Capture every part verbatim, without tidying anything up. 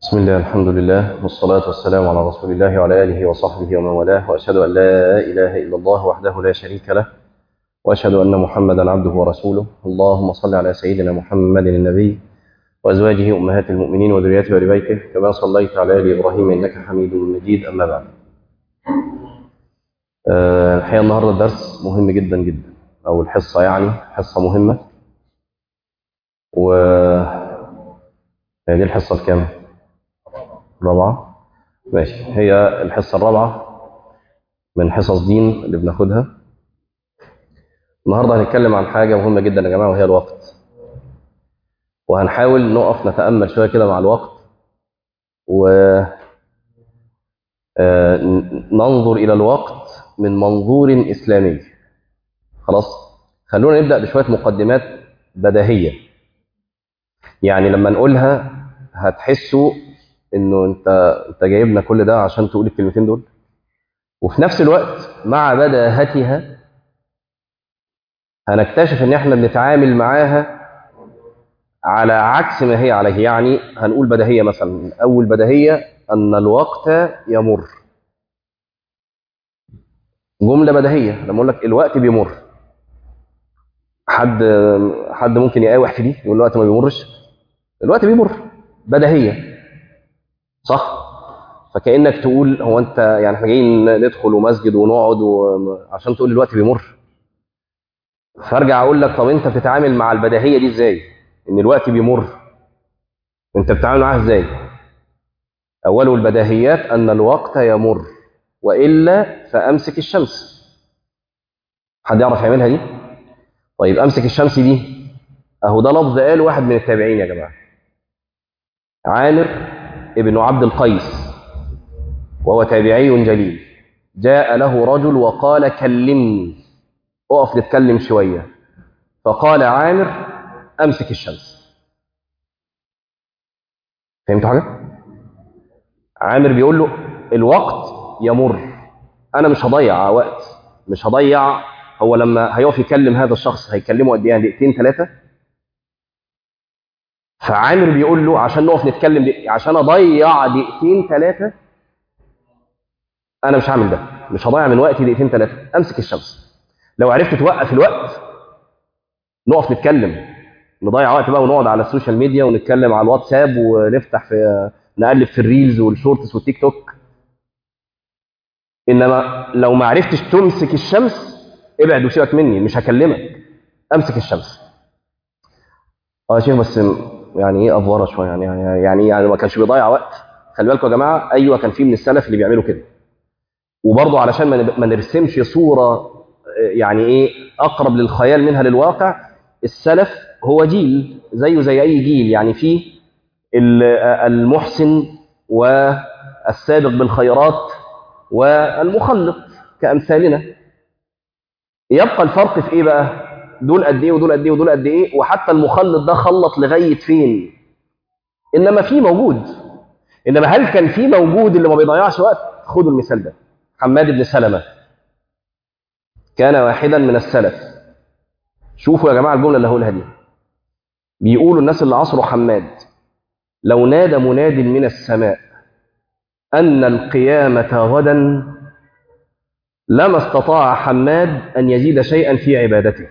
بسم الله، الحمد لله، والصلاة والسلام على رسول الله وعلى آله وصحبه ومن والاه، وأشهد أن لا إله إلا الله وحده لا شريك له، وأشهد أن محمدا عبده ورسوله. اللهم صل على سيدنا محمد النبي وأزواجه أمهات المؤمنين وذريته وآل بيته كما صليت على آل إبراهيم إنك حميد مجيد. أما بعد، آه، الحقيقة النهاردة الدرس مهم جدا جدا، أو الحصة يعني حصة مهمة. وهذه الحصة الكام؟ الرابعة. ماشي، هي الحصة الرابعة من حصص دين اللي بناخدها. النهارده هنتكلم عن حاجة مهمة جدا يا جماعة، وهي الوقت. وهنحاول نقف نتأمل شوية كده مع الوقت، وننظر إلى الوقت من منظور إسلامي. خلاص، خلونا نبدأ بشوية مقدمات بديهية، يعني لما نقولها هتحسوا إنه أنت أنت جايبنا كل ده عشان تقول الكلمتين دول. وفي نفس الوقت مع بداهتها هنكتشف إن إحنا بنتعامل معاها على عكس ما هي عليه. يعني هنقول بديهية، مثلا أول بديهية أن الوقت يمر. جملة بديهية، لما أقول لك الوقت بيمر، حد حد ممكن يقاوح في دي يقول الوقت ما بيمرش؟ الوقت بيمر، بديهية، صح؟ فكأنك تقول هو أنت يعني احنا جايين ندخل ومسجد ونقعد عشان تقول الوقت بيمر؟ فارجع أقول لك طب أنت بتتعامل مع البديهية دي إزاي؟ إن الوقت بيمر، أنت بتتعامل معاها إزاي؟ أول البديهيات أن الوقت يمر، وإلا فأمسك الشمس. حد يعرف يعملها دي؟ طيب أمسك الشمس دي، أهو ده لفظ قال واحد من التابعين يا جماعة، عامر ابن عبد القيس، وهو تابعي جليل. جاء له رجل وقال كلمني، اقف نتكلم شوية. فقال عامر أمسك الشمس. فهمتوا حاجة؟ عامر بيقول له الوقت يمر، أنا مش هضيع وقت، مش هضيع. هو لما هيقف يكلم هذا الشخص هيكلمه قد ايه؟ دقيقتين ثلاثة. فعامر بيقول له عشان نقف نتكلم دي، عشان اضيع دقيقتين ثلاثة انا مش هعمل ده، مش هضيع من وقتي دقيقتين ثلاثة. امسك الشمس. لو عرفت توقف الوقت نقف نتكلم، نضيع وقت بقى ونقعد على السوشيال ميديا ونتكلم على الواتساب ونفتح في نقلب في الريلز والشورتس والتيك توك. انما لو ما عرفتش تمسك الشمس ابعد وسيبك مني، مش هكلمك. امسك الشمس. اه يا شيخ، بس يعني ايه افوره شويه؟ يعني يعني يعني, يعني ما كانش بيضيع وقت. خلي بالكم يا جماعه، ايوه كان في من السلف اللي بيعملوا كده. وبرضه علشان ما نرسمش صوره يعني ايه اقرب للخيال منها للواقع، السلف هو جيل زيه زي اي جيل، يعني فيه المحسن والسابق بالخيرات والمخلط كامثالنا. يبقى الفرق في ايه بقى؟ دول قد ايه ودول قد ايه ودول قد ايه، وحتى المخلط ده خلط لغايه فين؟ انما في موجود. انما هل كان في موجود اللي ما بيضيعش وقت؟ خدوا المثال ده، حماد بن سلمة كان واحدا من السلف. شوفوا يا جماعة الجملة اللي هقولها دي، بيقولوا الناس اللي عصروا حماد: لو نادى مناد من السماء أن القيامة غدا لما استطاع حماد أن يزيد شيئا في عبادته.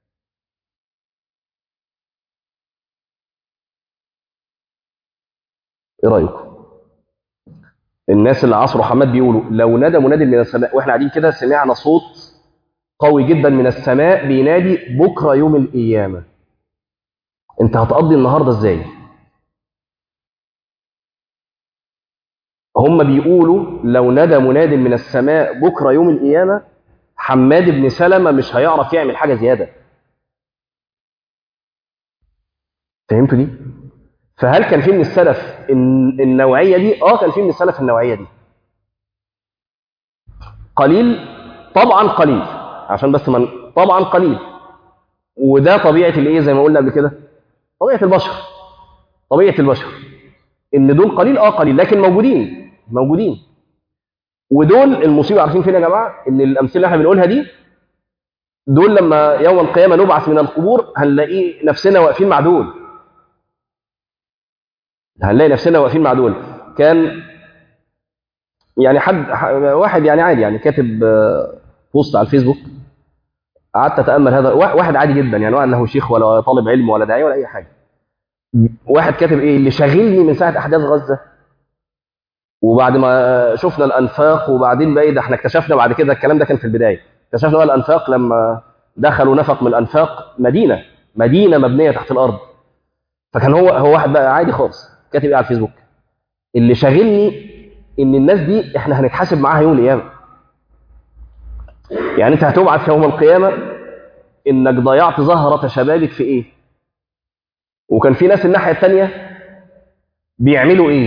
إيه رأيكم؟ الناس اللي عصروا حماد بيقولوا لو نادى مناد من السماء، وإحنا قاعدين كده سمعنا صوت قوي جدا من السماء بينادي بكرة يوم القيامة، أنت هتقضي النهاردة إزاي؟ هم بيقولوا لو نادى مناد من السماء بكرة يوم القيامة، حماد بن سلمة مش هيعرف يعمل حاجة زيادة. فهمتوا دي؟ فهل كان في من السلف النوعية دي؟ اه كان في من السلف النوعية دي. قليل، طبعا قليل، عشان بس من طبعا قليل. وده طبيعة الايه زي ما قلنا قبل كده، طبيعة البشر. طبيعة البشر ان دول قليل، اه قليل، لكن موجودين موجودين. ودول المصيبة عارفين فين يا جماعة؟ ان الامثلة اللي احنا بنقولها دي، دول لما يوم القيامة نبعث من القبور هنلاقي نفسنا واقفين مع دول. هنلاقي نفسنا واقفين مع دول. كان يعني حد واحد يعني عادي يعني كاتب بوست على الفيسبوك، قعدت اتامل. هذا واحد عادي جدا يعني، ولا هو شيخ ولا طالب علم ولا داعيه ولا اي حاجه. واحد كاتب ايه اللي شاغلني من ساعه احداث غزه، وبعد ما شفنا الانفاق، وبعدين بقى إيه ده، احنا اكتشفنا بعد كده، الكلام ده كان في البدايه، اكتشفنا بقى الانفاق لما دخلوا نفق من الانفاق مدينه مدينه مبنيه تحت الارض. فكان هو هو واحد بقى عادي خالص كاتب ايه على الفيسبوك، اللي شاغلني ان الناس دي احنا هنتحاسب معاها يوم القيامه. يعني انت هتبعث يوم القيامه انك ضيعت زهره شبابك في ايه، وكان في ناس الناحيه الثانيه بيعملوا ايه.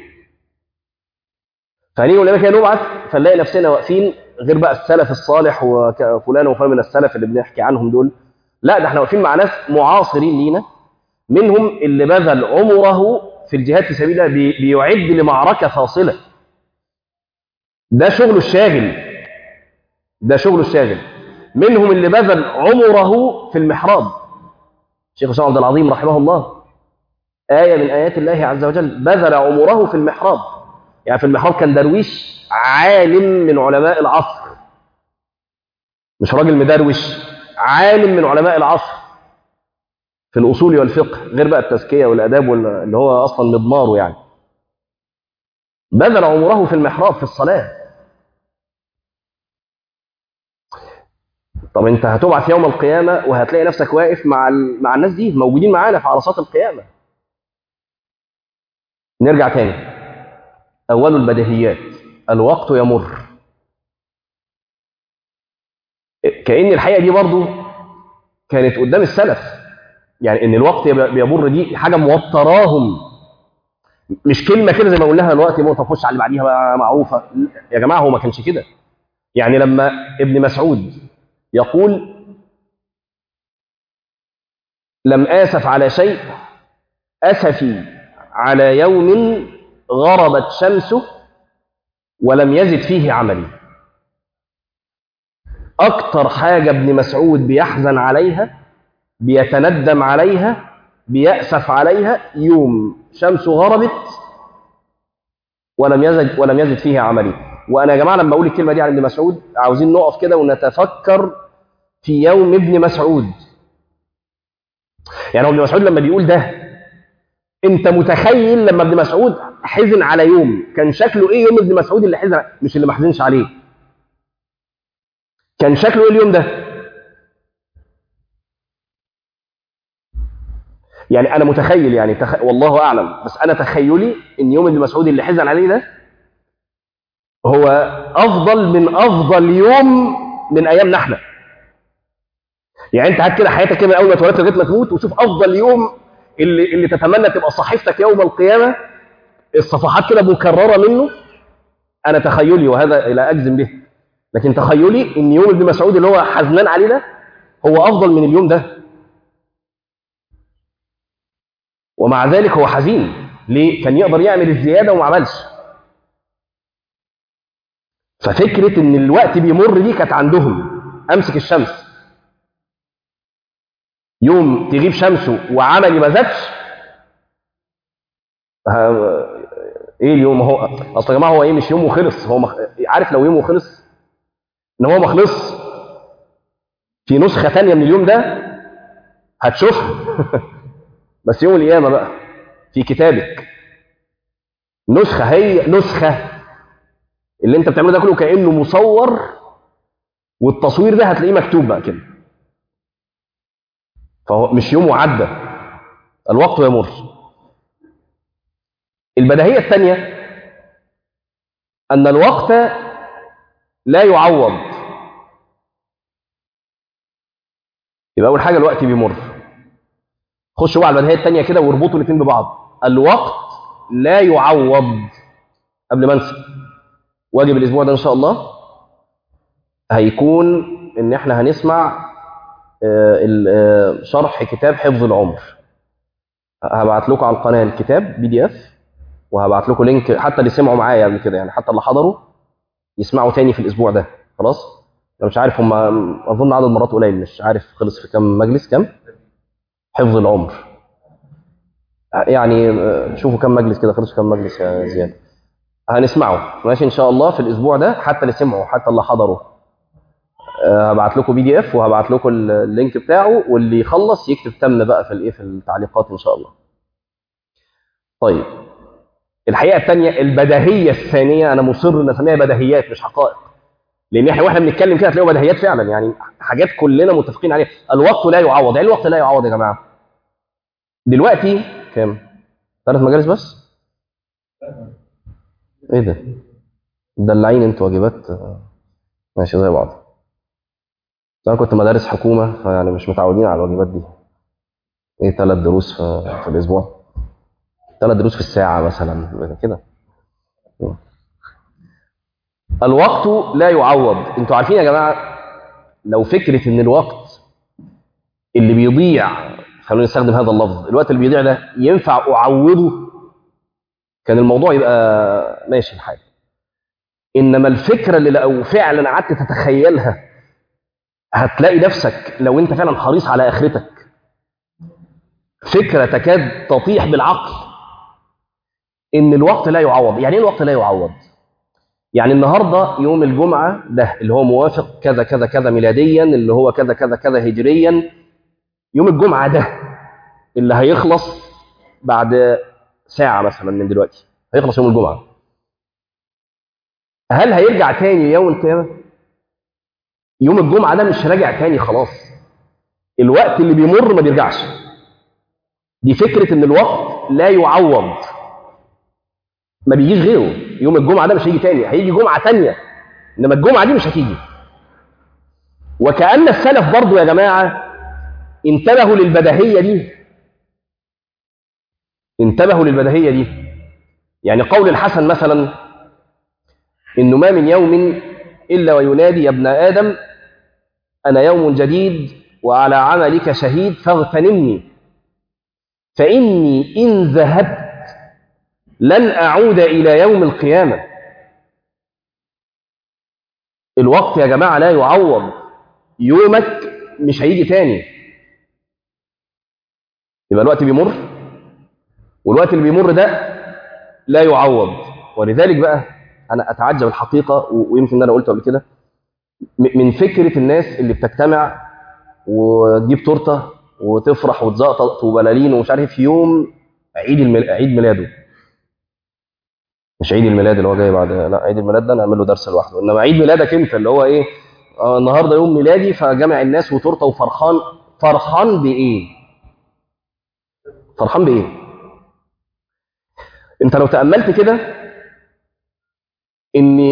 فهنيجي ولما كده نبعث فنلاقي نفسنا واقفين، غير بقى السلف الصالح وفلان وفلان من السلف اللي بنحكي عنهم دول، لا ده احنا واقفين مع ناس معاصرين لينا، منهم اللي بذل عمره في الجهاد في سبيل الله، بي- بيعد لمعركه فاصله. ده شغله الشاغل، ده شغله الشاغل. منهم اللي بذل عمره في المحراب. الشيخ حسام عبد العظيم رحمه الله، آية من آيات الله عز وجل، بذل عمره في المحراب. يعني في المحراب كان درويش عالم من علماء العصر، مش راجل مدروش، عالم من علماء العصر في الأصول والفقه، غير بقى التزكية والآداب وال- اللي هو أصلا مضماره يعني. بذل عمره في المحراب في الصلاة. طب أنت هتبعث يوم القيامة وهتلاقي نفسك واقف مع ال... مع الناس دي موجودين معانا في عرصات القيامة. نرجع تاني، أول البديهيات، الوقت يمر. كأن الحقيقة دي برضو كانت قدام السلف، يعني ان الوقت يب- بيمر دي حاجه موتراهم، مش كلمه كده زي ما قلناها دلوقتي موت تخش على اللي بعديها بقى معروفه. يا جماعه هو ما كانش كده. يعني لما ابن مسعود يقول لم آسف على شيء، أسفي على يوم غربت شمسه ولم يزد فيه عملي. أكتر حاجة ابن مسعود بيحزن عليها، بيتندم عليها، بيأسف عليها، يوم شمسه غربت ولم يزد ولم يزد فيه عملي. وانا يا جماعه لما اقول الكلمه دي عن ابن مسعود، عاوزين نقف كده ونتفكر في يوم ابن مسعود. يعني هو ابن مسعود لما بيقول ده، انت متخيل لما ابن مسعود حزن على يوم كان شكله ايه؟ يوم ابن مسعود اللي حزن، مش اللي ما حزنش عليه، كان شكله ايه اليوم ده؟ يعني انا متخيل يعني تخ... والله اعلم، بس انا تخيلي ان يوم ابن مسعود اللي حزن عليه ده هو افضل من افضل يوم من ايامنا احنا. يعني انت هات كده حياتك كده من اول ما اتولدت لغايه ما تموت، وشوف افضل يوم اللي اللي تتمنى تبقى صحيفتك يوم القيامه، الصفحات كده مكرره منه. انا تخيلي، وهذا لا اجزم به، لكن تخيلي ان يوم ابن مسعود اللي هو حزنان عليه ده هو افضل من اليوم ده، ومع ذلك هو حزين. ليه؟ كان يقدر يعمل الزياده وما عملش. ففكره ان الوقت بيمر دي كانت عندهم. امسك الشمس، يوم تغيب شمسه وعملي ما زادش، ها- ايه اليوم؟ هو اصل يا جماعه هو ايه؟ مش يومه خلص، هو مخ... عارف لو يومه خلص ان هو ما خلص، في نسخه ثانيه من اليوم ده هتشوفها بس يوم القيامه بقى في كتابك نسخه، هي نسخه. اللي انت بتعمله ده كله كانه مصور، والتصوير ده هتلاقيه مكتوب بقى كده. فهو مش يومه عدى، الوقت يمر. البديهيه الثانيه ان الوقت لا يعوض. يبقى اول حاجه الوقت بيمر. خشوا بقى على البديهيه الثانيه كده واربطوا الاثنين ببعض. الوقت لا يعوض. قبل ما انسى، واجب الاسبوع ده ان شاء الله هيكون ان احنا هنسمع آه، ال- آه، شرح كتاب حفظ العمر. هبعت لكم على القناه الكتاب بي دي اف، وهبعت لكم لينك حتى اللي سمعوا معايا قبل كده، يعني حتى اللي حضروا يسمعوا تاني في الاسبوع ده. خلاص، انا مش عارف هم، اظن عدد مرات قليل، مش عارف خلص في كام مجلس، كام حفظ العمر. يعني شوفوا كم مجلس كده، خلصوا كم مجلس يا زياد. هنسمعه ماشي ان شاء الله في الاسبوع ده، حتى اللي سمعوا حتى اللي حضروا. أه هبعت لكم بي دي اف وهبعت لكم اللينك بتاعه، واللي يخلص يكتب تم بقى في الايه في التعليقات ان شاء الله. طيب الحقيقه الثانيه البديهيه الثانيه، انا مصر ان اسميها بديهيات مش حقائق، لان احنا واحنا بنتكلم كده هتلاقوا بديهيات فعلا، يعني حاجات كلنا متفقين عليها. الوقت لا يعوض. يعني الوقت لا يعوض يا جماعه. دلوقتي كام؟ ثلاث مجالس بس؟ ايه ده؟ مدلعين انتوا واجبات ماشي زي بعض. انا كنت مدارس حكومه، فيعني مش متعودين على الواجبات دي. ايه ثلاث دروس في, في الاسبوع؟ ثلاث دروس في الساعه مثلا كده. الوقت لا يعوض. انتوا عارفين يا جماعه، لو فكره ان الوقت اللي بيضيع، خلونا نستخدم هذا اللفظ، الوقت اللي بيضيع ده ينفع اعوضه، كان الموضوع يبقى ماشي الحال. انما الفكره اللي لو فعلا قعدت تتخيلها هتلاقي نفسك لو انت فعلا حريص على اخرتك، فكره تكاد تطيح بالعقل ان الوقت لا يعوض. يعني ايه الوقت لا يعوض؟ يعني النهارده يوم الجمعه ده اللي هو موافق كذا كذا كذا ميلاديا، اللي هو كذا كذا كذا هجريا، يوم الجمعه ده اللي هيخلص بعد ساعه مثلا من دلوقتي، هيخلص يوم الجمعه. هل هيرجع تاني يوم القيامه؟ يوم الجمعه ده مش راجع تاني خلاص. الوقت اللي بيمر ما بيرجعش. دي فكره ان الوقت لا يعوض، ما بيجيش غيره. يوم الجمعه ده مش هيجي تاني، هيجي جمعه تانيه، انما الجمعه دي مش هتيجي. وكأن السلف برضو يا جماعه انتبهوا للبديهيه دي، انتبهوا للبديهيه دي. يعني قول الحسن مثلا انه ما من يوم الا وينادي يا ابن ادم انا يوم جديد وعلى عملك شهيد فاغتنمني، فاني ان ذهبت لن اعود الى يوم القيامه. الوقت يا جماعه لا يعوض، يومك مش هيجي تاني. يبقى الوقت بيمر، والوقت اللي بيمر ده لا يعوض. ولذلك بقى انا اتعجب الحقيقه، ويمكن انا قلت قبل كده، من فكره الناس اللي بتجتمع وتجيب تورته وتفرح وتزقطط وبلالين ومش عارف في يوم عيد الميل... عيد ميلاده. مش عيد الميلاد اللي هو جاي بعد، لا، عيد الميلاد ده نعمل له درس لوحده. انما عيد ميلادك انت اللي هو ايه؟ آه النهارده يوم ميلادي فجمع الناس وتورته وفرحان. فرحان بايه؟ فرحان بايه؟ انت لو تاملت كده ان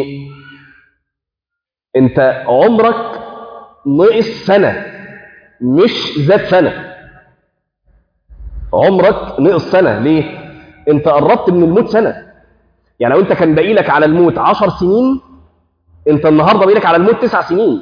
انت عمرك نقص سنه مش زاد سنه. عمرك نقص سنه ليه؟ انت قربت من الموت سنه. يعني لو انت كان باقي لك على الموت عشر سنين، انت النهارده باقي لك على الموت تسع سنين.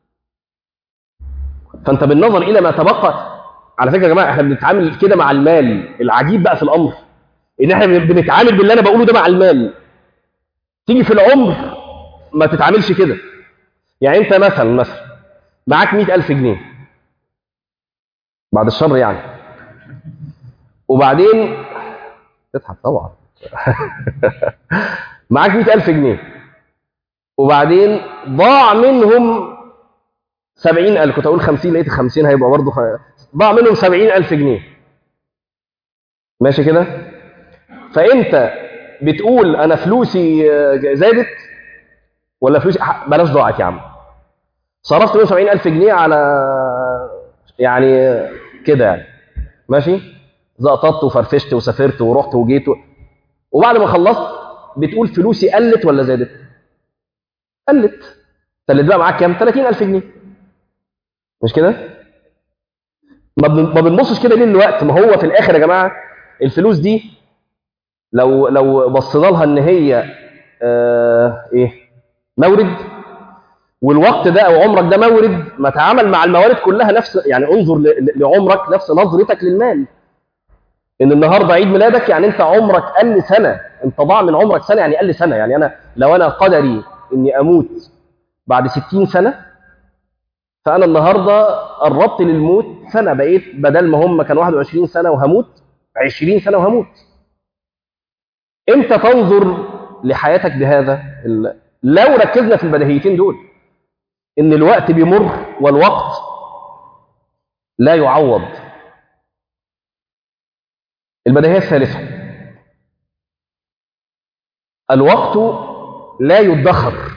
فانت بالنظر الى ما تبقى، على فكره يا جماعه احنا بنتعامل كده مع المال. العجيب بقى في الامر ان احنا بنتعامل باللي انا بقوله ده مع المال، تيجي في العمر ما تتعاملش كده. يعني انت مثلا مثلا معاك مئة ألف جنيه بعد الشر يعني، وبعدين تضحك طبعا معاك مئة ألف جنيه وبعدين ضاع منهم سبعين ألف. كنت أقول خمسين لقيت خمسين هيبقى برضه خ... ضاع منهم سبعين ألف جنيه. ماشي كده؟ فأنت بتقول أنا فلوسي زادت ولا فلوسي بلاش ضاعت يا عم؟ صرفت منهم سبعين ألف جنيه على يعني كده يعني ماشي، زقططت وفرفشت وسافرت ورحت وجيت و... وبعد ما خلصت بتقول فلوسي قلت ولا زادت؟ قلت. فاللي بقى معاك كام؟ ثلاثين ألف جنيه. مش كده؟ ما ما بنبصش كده ليه الوقت؟ ما هو في الاخر يا جماعه الفلوس دي لو لو بصينا لها ان هي آه ايه؟ مورد، والوقت ده او عمرك ده مورد، ما تعامل مع الموارد كلها نفس، يعني انظر لعمرك نفس نظرتك للمال. ان النهارده عيد ميلادك يعني انت عمرك قل سنه، انت ضاع من عمرك سنه يعني قل سنه. يعني انا لو انا قدري اني اموت بعد ستين سنه، فانا النهارده قربت للموت سنه، بقيت بدل ما هم كان واحد وعشرين سنه وهموت عشرين سنة وهموت. امتى تنظر لحياتك بهذا؟ لو ركزنا في البديهيتين دول، ان الوقت بيمر والوقت لا يعوض. البديهية الثالثة، الوقت لا يدخر.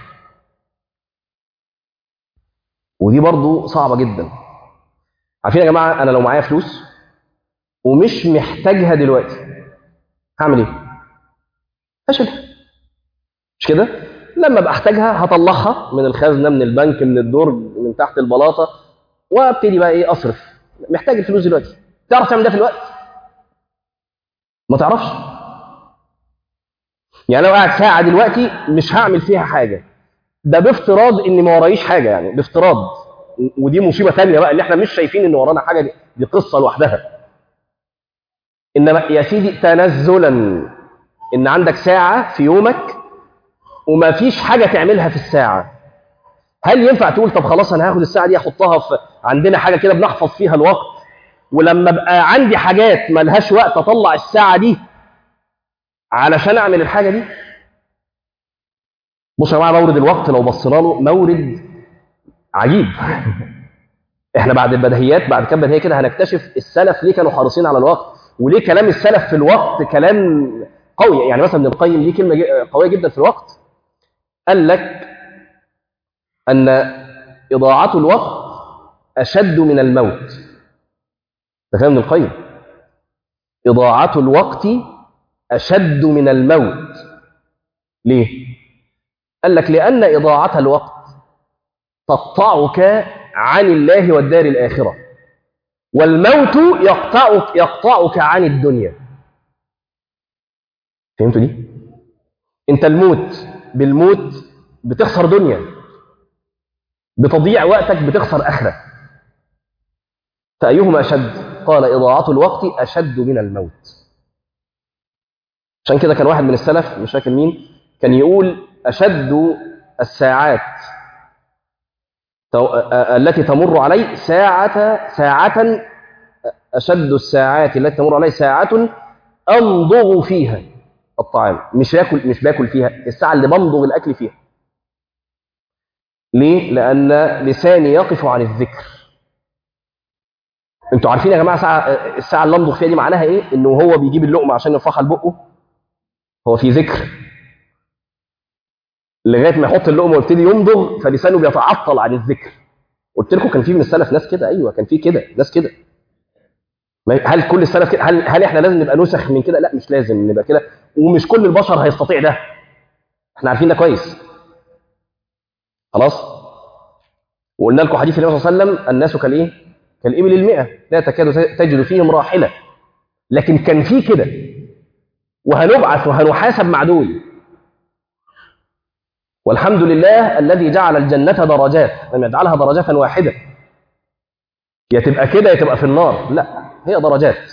ودي برضو صعبة جدا. عارفين يا جماعة، أنا لو معايا فلوس ومش محتاجها دلوقتي هعمل إيه؟ هشيلها، مش كده؟ لما ابقى احتاجها هطلعها من الخزنة، من البنك، من الدرج، من تحت البلاطة، وابتدي بقى إيه؟ أصرف. محتاج الفلوس دلوقتي. تعرف تعمل ده في الوقت؟ ما تعرفش. يعني لو قاعد ساعة دلوقتي مش هعمل فيها حاجة، ده بافتراض إني ما ورايش حاجة، يعني بافتراض. ودي مصيبة تانية بقى، اللي احنا مش شايفين إن ورانا حاجة. دي, دي قصة لوحدها. إنما يا سيدي تنزلا، إن عندك ساعة في يومك وما فيش حاجة تعملها في الساعة، هل ينفع تقول طب خلاص أنا هاخد الساعة دي أحطها في عندنا حاجة كده بنحفظ فيها الوقت، ولما بقى عندي حاجات ما لهاش وقت أطلع الساعة دي علشان أعمل الحاجة دي؟ بصوا يا جماعة، مورد الوقت لو بصينا له مورد عجيب. احنا بعد البديهيات، بعد كام بديهية كده هنكتشف السلف ليه كانوا حريصين على الوقت، وليه كلام السلف في الوقت كلام قوي. يعني مثلا ابن القيم ليه كلمة قوية جدا في الوقت، قال لك أن إضاعة الوقت أشد من الموت. ده كلام ابن القيم. إضاعة الوقت أشد من الموت. ليه؟ قال لك لأن إضاعة الوقت تقطعك عن الله والدار الآخرة، والموت يقطعك يقطعك عن الدنيا. فهمتوا دي؟ أنت الموت، بالموت بتخسر دنيا، بتضيع وقتك بتخسر آخرة. فأيهما أشد؟ قال إضاعة الوقت أشد من الموت. عشان كده كان واحد من السلف مش فاكر مين كان يقول أشد الساعات التي تمر علي ساعة ساعة أشد الساعات التي تمر علي ساعة أمضغ فيها الطعام. مش باكل مش باكل فيها، الساعة اللي بمضغ الأكل فيها. ليه؟ لأن لساني يقف عن الذكر. انتوا عارفين يا جماعة ساعة الساعة اللي امضغ فيها دي معناها إيه؟ إنه هو بيجيب اللقمة عشان يرفعها لبقه، هو في ذكر لغاية ما يحط اللقمة ويبتدي يمضغ، فلسانه بيتعطل عن الذكر. قلت لكم كان في من السلف ناس كده. أيوه كان في كده ناس كده. هل كل السلف كده؟ هل هل احنا لازم نبقى نسخ من كده؟ لا، مش لازم نبقى كده، ومش كل البشر هيستطيع ده. احنا عارفين ده كويس. خلاص. وقلنا لكم حديث النبي صلى الله عليه وسلم: الناس كالايه؟ كالإبل المئة لا تكاد تجد فيهم راحلة. لكن كان في كده، وهنبعث وهنحاسب مع دول. والحمد لله الذي جعل الجنة درجات، لم يجعلها درجات واحدة، يا تبقى كده يا تبقى في النار. لا، هي درجات.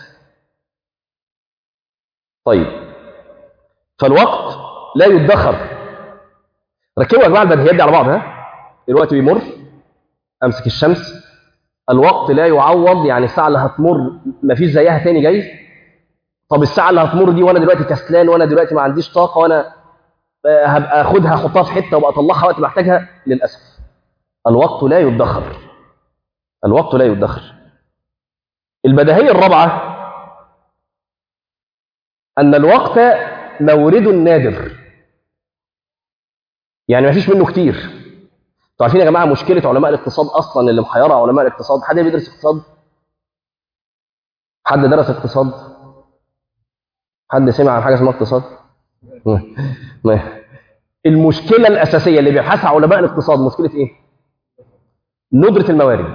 طيب، فالوقت لا يدخر. ركبوا يا جماعه البديهيات دي على بعض. ها، الوقت بيمر، امسك الشمس، الوقت لا يعوض. يعني الساعه اللي هتمر مفيش زيها تاني جاي. طب الساعه اللي هتمر دي وانا دلوقتي كسلان، وانا دلوقتي ما عنديش طاقه، وانا هبقى اخدها احطها في حته وابقى اطلعها وقت ما احتاجها. للاسف الوقت لا يدخر. الوقت لا يدخر. البديهيه الرابعه ان الوقت مورد نادر، يعني ما فيش منه كتير. انتوا عارفين يا جماعه مشكله علماء الاقتصاد اصلا اللي محيره علماء الاقتصاد؟ حد بيدرس اقتصاد؟ حد درس اقتصاد؟ حد سمع عن حاجه اسمها اقتصاد؟ المشكله الاساسيه اللي بيبحثها علماء الاقتصاد مشكله ايه؟ ندره الموارد.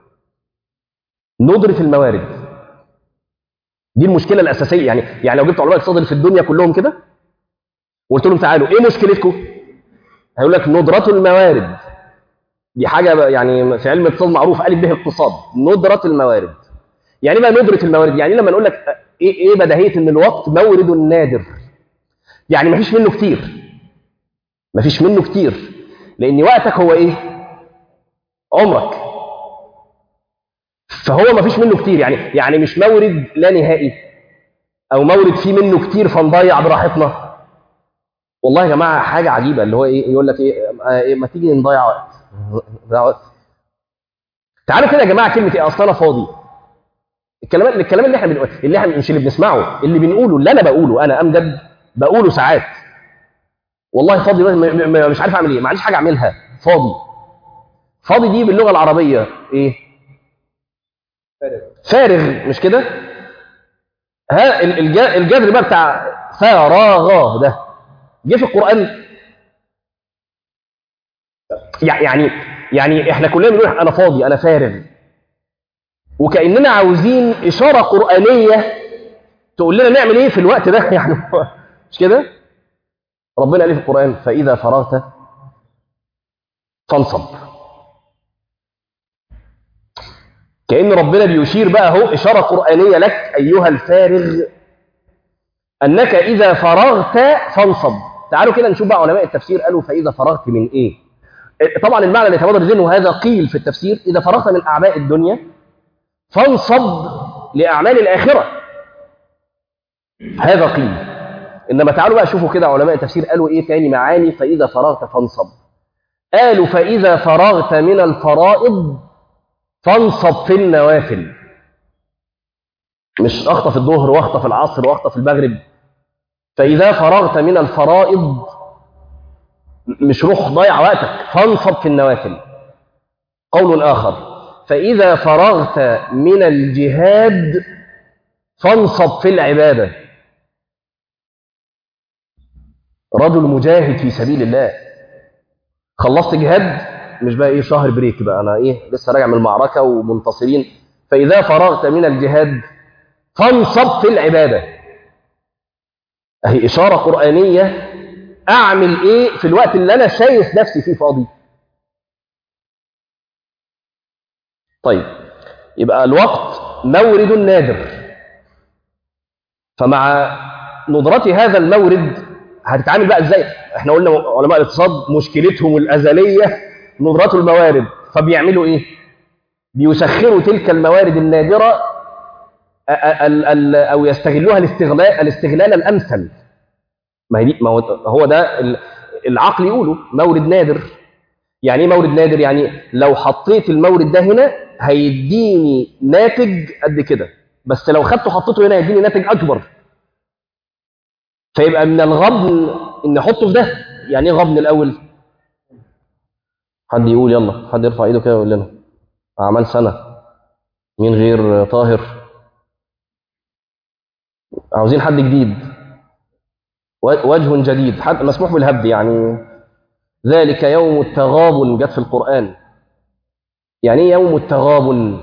ندره الموارد دي المشكله الاساسيه. يعني يعني لو جبت علماء الاقتصاد اللي في الدنيا كلهم كده وقلت لهم تعالوا ايه مشكلتكم؟ هيقول لك ندره الموارد. دي حاجه يعني في علم الاقتصاد معروف، الف به اقتصاد. ندره الموارد يعني ما ندره الموارد؟ يعني لما نقول لك ايه ايه بديهيه ان الوقت مورد نادر، يعني ما فيش منه كتير. ما فيش منه كتير لان وقتك هو ايه؟ عمرك. فهو ما فيش منه كتير، يعني يعني مش مورد لا نهائي، او مورد فيه منه كتير فنضيع براحتنا. والله يا جماعه حاجه عجيبه، اللي هو ايه، يقول لك ايه, إيه ما تيجي نضيع وقت. نضيع وقت. تعالوا كده يا جماعه، كلمه ايه اصلا انا فاضي. الكلام الكلام اللي احنا بنقول، اللي احنا مش اللي بنسمعه، اللي بنقوله، اللي انا بقوله انا امجد بقوله ساعات. والله فاضي مش عارف اعمل ايه، ما عنديش حاجه اعملها، فاضي. فاضي دي باللغه العربيه ايه؟ فارغ، مش كده؟ ها الجذر بقى بتاع فراغ ده جه في القران. يعني يعني احنا كلنا بنقول انا فاضي انا فارغ، وكاننا عاوزين اشاره قرانيه تقول لنا نعمل ايه في الوقت ده يعني. مش كده؟ ربنا قال في القران فاذا فرغت فانصب. كأن ربنا بيشير بقى اهو إشارة قرآنية لك أيها الفارغ أنك إذا فرغت فانصب. تعالوا كده نشوف بقى علماء التفسير قالوا فإذا فرغت من إيه. طبعا المعنى اللي يتبادر ذهنه هذا قيل في التفسير إذا فرغت من أعباء الدنيا فانصب لأعمال الآخرة، هذا قيل. إنما تعالوا بقى شوفوا كده علماء التفسير قالوا إيه تاني معاني فإذا فرغت فانصب. قالوا فإذا فرغت من الفرائض فانصب في النوافل. مش اخطف الظهر واخطف العصر واخطف المغرب. فاذا فرغت من الفرائض مش روح ضيع وقتك، فانصب في النوافل. قول اخر فاذا فرغت من الجهاد فانصب في العباده. رجل مجاهد في سبيل الله، خلصت جهاد، مش بقى ايه شهر بريك بقى انا ايه لسه راجع من المعركه ومنتصرين. فاذا فرغت من الجهاد فانصب في العباده. اهي اشاره قرانيه اعمل ايه في الوقت اللي انا شايف نفسي فيه فاضي. طيب يبقى الوقت مورد نادر، فمع ندرة هذا المورد هتتعامل بقى ازاي؟ احنا قلنا علماء الاقتصاد مشكلتهم الازليه ندرة الموارد، فبيعملوا ايه؟ بيسخروا تلك الموارد النادره او يستغلوها الاستغلال الاستغلال الامثل. ما هي دي، ما هو ده العقل يقوله مورد نادر. يعني ايه مورد نادر؟ يعني لو حطيت المورد ده هنا هيديني ناتج قد كده، بس لو خدته حطيته هنا هيديني ناتج اكبر. فيبقى من الغبن ان احطه في ده. يعني ايه غبن الاول؟ حد يقول، يلا حد يرفع ايده كده ويقول لنا اعمال سنه. مين غير طاهر؟ عاوزين حد جديد، وجه جديد، حد مسموح بالهبد. يعني ذلك يوم التغابن جت في القرآن. يعني ايه يوم التغابن؟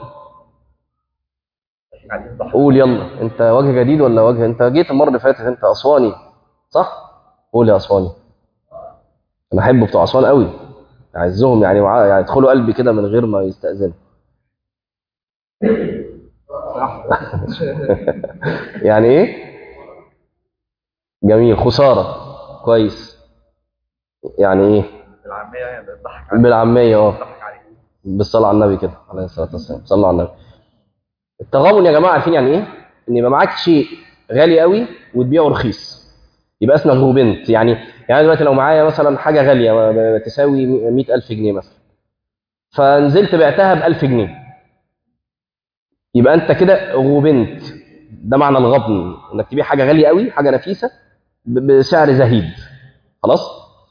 قول يلا، انت وجه جديد ولا وجه؟ انت جيت المره اللي فاتت، انت اسواني صح؟ قول يا اسواني. انا احب بتوع اسوان قوي، اعزهم يعني، يعني يدخلوا قلبي كده من غير ما يستأذنوا. يعني ايه؟ جميل، خساره، كويس. يعني ايه؟ بالعاميه يعني بتضحك عليك. بالعاميه اه، بالصلاه على النبي كده عليه الصلاه والسلام. صلوا على النبي. التغابن يا جماعه عارفين يعني ايه؟ ان يبقى معاك شيء غالي قوي وتبيعه رخيص، يبقى اسمه غوبنت. يعني يعني دلوقتي لو معايا مثلا حاجه غاليه تساوي مئة ألف جنيه مثلا، فنزلت بعتها ب ألف جنيه، يبقى انت كده غوبنت. ده معنى الغبن، انك تبيع حاجه غاليه قوي، حاجه نفيسه بسعر زهيد. خلاص؟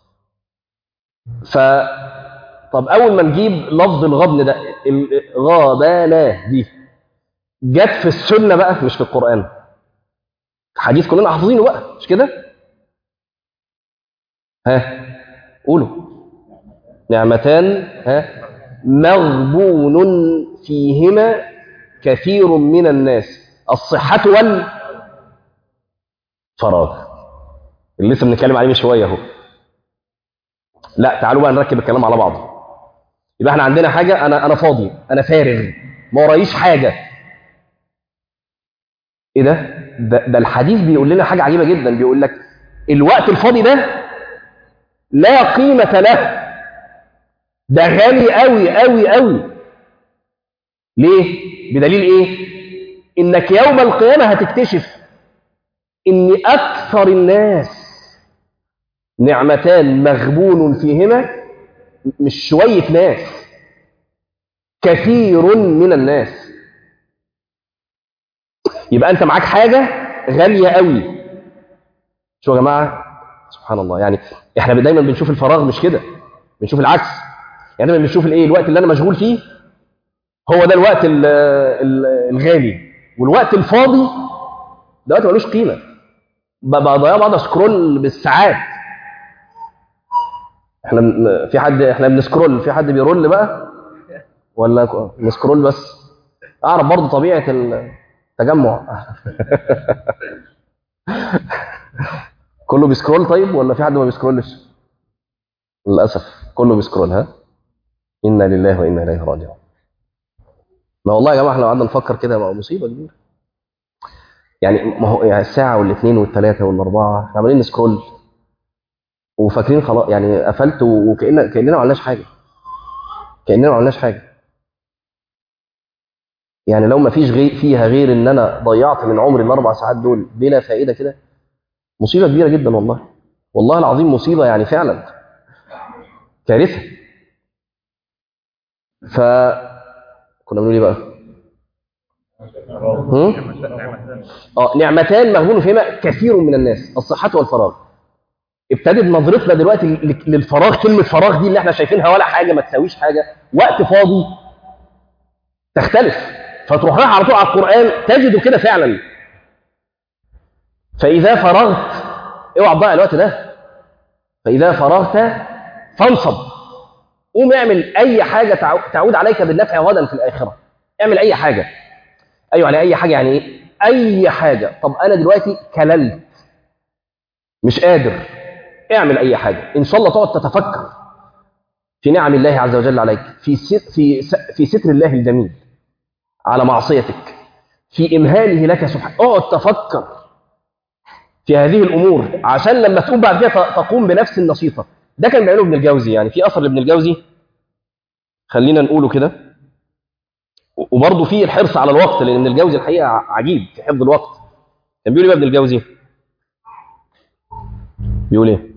ف طب اول ما نجيب لفظ الغبن ده، الغبانه دي جت في السنه بقى مش في القران. حديث كلنا حافظينه بقى، مش كده؟ ها قولوا. نعمتان ها مغبون فيهما كثير من الناس، الصحة والفراغ، اللي لسه بنتكلم عليه من شوية اهو. لا تعالوا بقى نركب الكلام على بعضه. يبقى احنا عندنا حاجة، أنا أنا فاضي، أنا فارغ، ما ورايش حاجة. إيه ده؟ ده, ده الحديث بيقول لنا حاجة عجيبة جدا، بيقول لك الوقت الفاضي ده لا قيمة له، ده غالي قوي قوي قوي. ليه؟ بدليل ايه؟ انك يوم القيامة هتكتشف إن أكثر الناس نعمتان مغبون فيهما، مش شوية ناس، كثير من الناس. يبقى أنت معاك حاجة غالية قوي. شو يا جماعة، سبحان الله، يعني إحنا دايما بنشوف الفراغ مش كده، بنشوف العكس. يعني دايما بنشوف الإيه، الوقت اللي أنا مشغول فيه هو ده الوقت ال ال الغالي، والوقت الفاضي ده وقت ملوش قيمة، بضيع بعض سكرول بالساعات. احنا في حد احنا بنسكرول، في حد بيرول بقى ولا نسكرول بس؟ اعرف برضه طبيعة التجمع. كله بيسكرول طيب ولا في حد ما بيسكرولش؟ للاسف كله بيسكرول. ها، انا لله وانا اليه راجعون. ما والله يا جماعه احنا لو قعدنا نفكر كده بقى مصيبه كبيره. يعني ما هو يعني الساعه والاثنين والثلاثه والاربعه احنا عمالين نسكرول وفاكرين خلاص، يعني قفلت وكأن كأننا ما عملناش حاجه، كأننا ما عملناش حاجه. يعني لو ما فيش غير فيها غير ان انا ضيعت من عمري الاربع ساعات دول بلا فائده كده، مصيبه كبيره جدا والله، والله العظيم مصيبه، يعني فعلا كارثه. ف كنا بنقول ايه بقى؟ هم؟ اه نعمتان مغبون فيهما كثير من الناس، الصحه والفراغ. ابتدت نظرتنا دلوقتي للفراغ، كلمه فراغ دي اللي احنا شايفينها ولا حاجه، ما تساويش حاجه، وقت فاضي، تختلف. فتروح رايح على طول على القران تجده كده فعلا. فاذا فرغت، اوعى تضيع الوقت ده. فاذا فرغت فانصب، قوم اعمل اي حاجه تعود عليك بالنفع غدا في الاخره. اعمل اي حاجه. ايوه، على اي حاجه يعني ايه؟ اي حاجه. طب انا دلوقتي كللت مش قادر، اعمل اي حاجه. ان شاء الله تقعد تتفكر في نعم الله عز وجل عليك، في في في ستر الله الجميل على معصيتك، في امهاله لك سبحانه. اقعد تفكر في هذه الامور عشان لما تقوم بعد كده تقوم بنفس النشيطه. ده كان بيعمله ابن الجوزي، يعني في اثر لابن الجوزي خلينا نقوله كده. وبرضه في الحرص على الوقت، لان ابن الجوزي الحقيقه عجيب في حفظ الوقت. كان بيقول ايه ابن الجوزي؟ بيقول ايه؟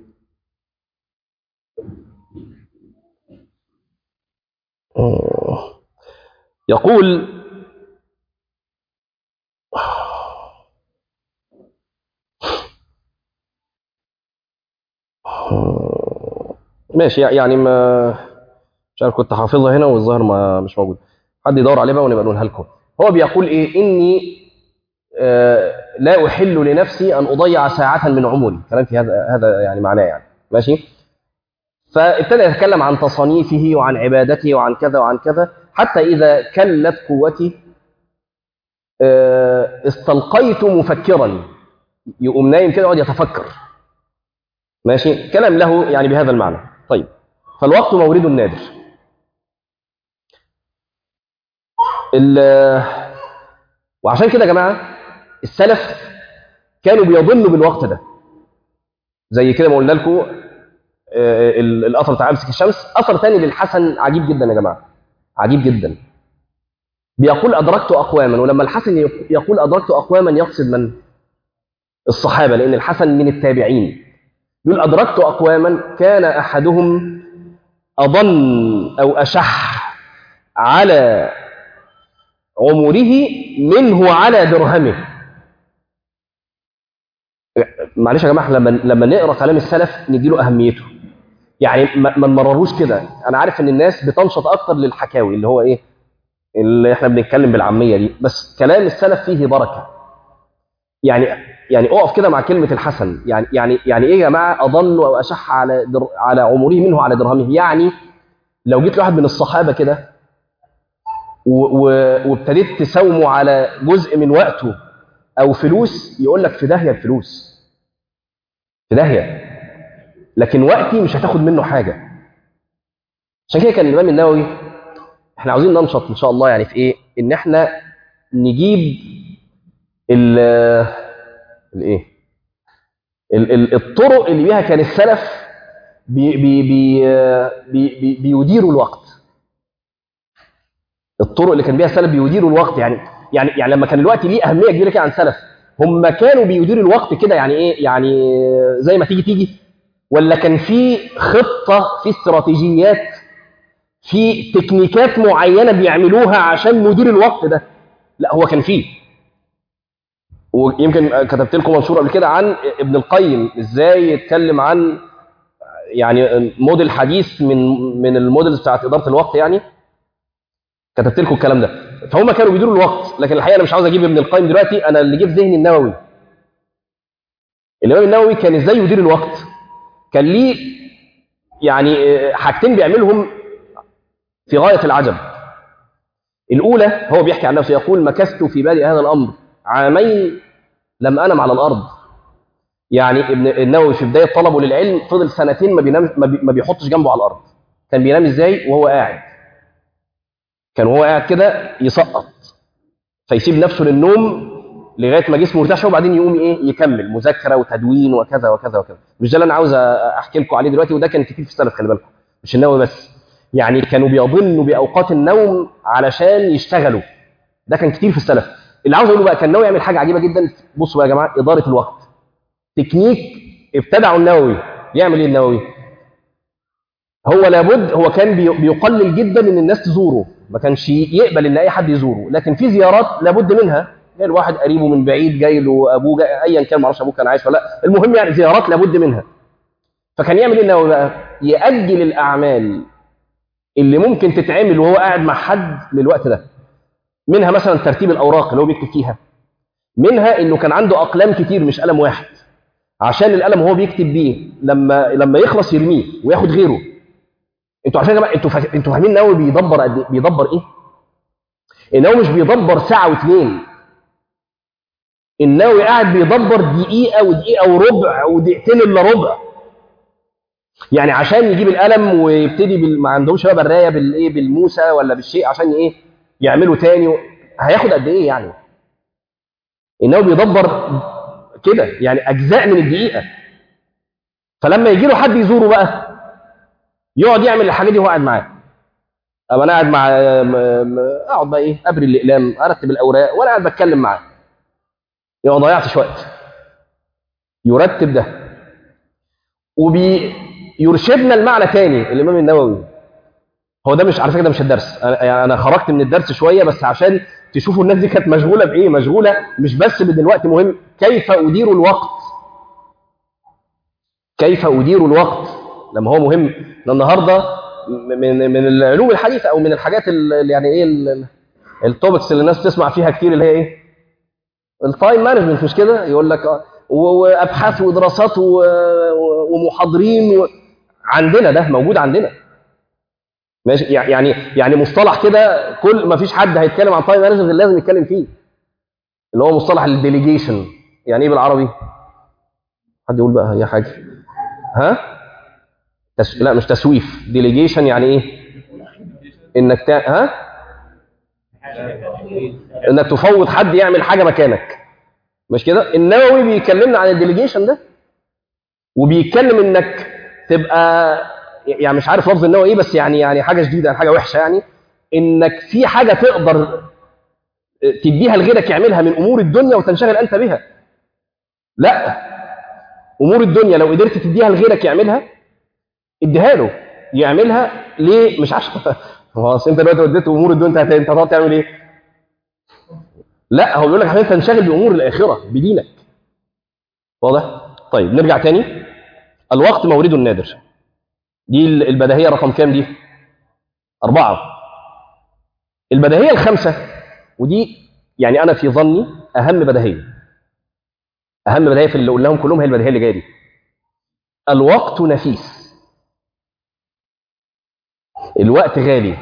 يقول ماشي، يعني ما مش عارف، كنت حافظها هنا والظاهر ما مش موجود، حد يدور عليه بقى ونبقى نقولها لكم. هو بيقول ايه؟ اني آه لا احل لنفسي ان اضيع ساعه من عمري. كلام في هذا هذا يعني معناه، يعني ماشي. فابتدى يتكلم عن تصانيفه وعن عبادته وعن كذا وعن كذا، حتى اذا كلت قوتي آه استلقيت مفكرا. يقوم نايم كده يقعد يتفكر. ماشي، كلام له يعني بهذا المعنى. طيب، فالوقت مورد نادر. وعشان كده يا جماعه السلف كانوا بيظنوا بالوقت ده، زي كده ما قلنا لكم الاثر بتاع امسك الشمس. اثر ثاني للحسن عجيب جدا يا جماعه، عجيب جدا. بيقول ادركت اقواما، ولما الحسن يقول ادركت اقواما يقصد من؟ الصحابه، لان الحسن من التابعين. يقول ادركت اقواما كان احدهم اضن او اشح على عمره منه على درهمه. معلش يا جماعه، لما لما نقرا كلام السلف نديله اهميته، يعني ما نمرروش كده. انا عارف ان الناس بتنشط اكتر للحكاوي اللي هو ايه، اللي احنا بنتكلم بالعاميه دي، بس كلام السلف فيه بركه. يعني يعني اقف كده مع كلمه الحسن. يعني يعني يعني ايه يا جماعه اضل او اشح على در على عمره منه على درهمه؟ يعني لو جيت لواحد من الصحابه كده وابتديت تساومه على جزء من وقته او فلوس، يقول لك في داهيه الفلوس، في داهيه، لكن وقتي مش هتاخد منه حاجه. عشان كده كان الامام النووي، احنا عاوزين ننشط ان شاء الله يعني في ايه؟ ان احنا نجيب ال الايه ال الطرق اللي بيها كان السلف بي بي بي بي بي بيديروا الوقت. الطرق اللي كان بيها السلف بيديروا الوقت، يعني يعني يعني لما كان الوقت ليه اهميه كبيره كده عن السلف، هم كانوا بيديروا الوقت كده يعني ايه؟ يعني زي ما تيجي تيجي، ولا كان في خطه، في استراتيجيات، في تكنيكات معينه بيعملوها عشان مدير الوقت ده؟ لا، هو كان فيه. ويمكن كتبت لكم منشور قبل كده عن ابن القيم ازاي يتكلم عن يعني موديل حديث من من الموديلز بتاعت اداره الوقت يعني. كتبت لكم الكلام ده. فهم كانوا بيديروا الوقت، لكن الحقيقه انا مش عاوز اجيب ابن القيم دلوقتي، انا اللي جه في ذهني النووي. الامام النووي كان ازاي يدير الوقت؟ كان ليه يعني حاجتين بيعملهم في غايه العجب. الاولى، هو بيحكي عن نفسه يقول: مكثت في بادئ هذا الامر عامين لم انم على الارض. يعني ابن النووي في بدايه طلبه للعلم فضل سنتين ما بينام، ما بيحطش جنبه على الارض. كان بينام ازاي؟ وهو قاعد. كان وهو قاعد كده يسقط، فيسيب نفسه للنوم لغايه ما جسمه يرتاح وبعدين يقوم ايه؟ يكمل مذاكره وتدوين وكذا وكذا وكذا. مش ده اللي انا عاوز احكي لكم عليه دلوقتي، وده كان كتير في السلف، خلي بالكم، مش النووي بس. يعني كانوا بيظنوا باوقات النوم علشان يشتغلوا. ده كان كتير في السلف. اللي عاوز اقوله بقى، كان النووي يعمل حاجه عجيبه جدا. بصوا بقى يا جماعه، اداره الوقت تكنيك ابتدعه النووي. يعمل ايه النووي؟ هو لابد، هو كان بيقلل جدا ان الناس تزوره، ما كانش يقبل ان اي حد يزوره، لكن في زيارات لابد منها. يعني الواحد قريبه من بعيد جاي له، ابوه جاي، ايا كان، ما اعرفش ابوه كان عايش ولا لا، المهم يعني زيارات لابد منها. فكان يعمل ايه النووي بقى؟ يأجل الاعمال اللي ممكن تتعمل وهو قاعد مع حد للوقت ده. منها مثلا ترتيب الاوراق اللي هو بيكتب فيها، منها انه كان عنده اقلام كتير مش قلم واحد، عشان القلم هو بيكتب بيه لما لما يخلص يرميه وياخد غيره. انتوا عارفين يا جماعه، انتوا فا... انتوا فاهمين النووي بيدبر قد ايه؟ بيدبر ايه؟ النووي مش بيدبر ساعه واثنين. النووي قاعد بيدبر دقيقه ودقيقه وربع ودقيقتين الا ربع. يعني عشان يجيب القلم ويبتدي بال... ما عندهمش بقى برايه بالايه، بالموسى ولا بالشيء، عشان ايه يعملوا تاني و... هياخد قد ايه يعني؟ النووي بيدبر كده يعني اجزاء من الدقيقه. فلما يجي له حد يزوره بقى، يقعد يعمل الحاجات دي وهو قاعد معاه. أبقى أنا قاعد مع أقعد بقى إيه، أبري الأقلام، أرتب الأوراق، وأنا قاعد بتكلم معاه. يبقى ما ضيعتش وقت. يرتب ده وبيرشدنا المعنى تاني. الإمام النووي هو ده، مش على فكرة ده مش الدرس، أنا يعني أنا خرجت من الدرس شوية بس عشان تشوفوا الناس دي كانت مشغولة بإيه. مشغولة مش بس بإن الوقت مهم، كيف أدير الوقت. كيف أدير الوقت لما هو مهم. النهارده من من العلوم الحديثة أو من الحاجات اللي يعني إيه التوبكس اللي الناس تسمع فيها كتير، اللي هي ايه؟ التايم مانجمنت، مش كده؟ يقول لك وابحاث ودراسات ومحاضرين و... عندنا ده موجود عندنا. ماشي، يعني يعني مصطلح كده كل ما فيش حد هيتكلم عن تايم مانجمنت لازم يتكلم فيه، اللي هو مصطلح الديليجيشن. يعني ايه بالعربي؟ حد يقول بقى هي حاجه. ها؟ تس... لا مش تسويف. ديليجيشن يعني ايه؟ انك تا... ها؟ انك تفوض حد يعمل حاجه مكانك، مش كده؟ النووي بيكلمنا عن الديليجيشن ده، وبيتكلم انك تبقى يعني مش عارف لفظ النووي ايه، بس يعني يعني حاجه جديده، حاجه وحشه، يعني انك في حاجه تقدر تديها لغيرك يعملها من امور الدنيا وتنشغل انت بها. لا، امور الدنيا لو قدرت تديها لغيرك يعملها، اديها له يعملها. ليه؟ مش عشان خلاص انت دلوقتي وديته امور الدنيا، انت انت هتقعد تعمل ايه؟ لا، هو بيقول لك عشان تنشغل بامور الاخره بدينك. واضح؟ طيب نرجع تاني. الوقت مورد النادر. دي البديهيه رقم كام دي؟ أربعة. البديهيه الخامسه، ودي يعني انا في ظني اهم بديهيه، اهم بديهيه في اللي قلناهم كلهم، هي البديهيه اللي جايه دي. الوقت نفيس. الوقت غالي.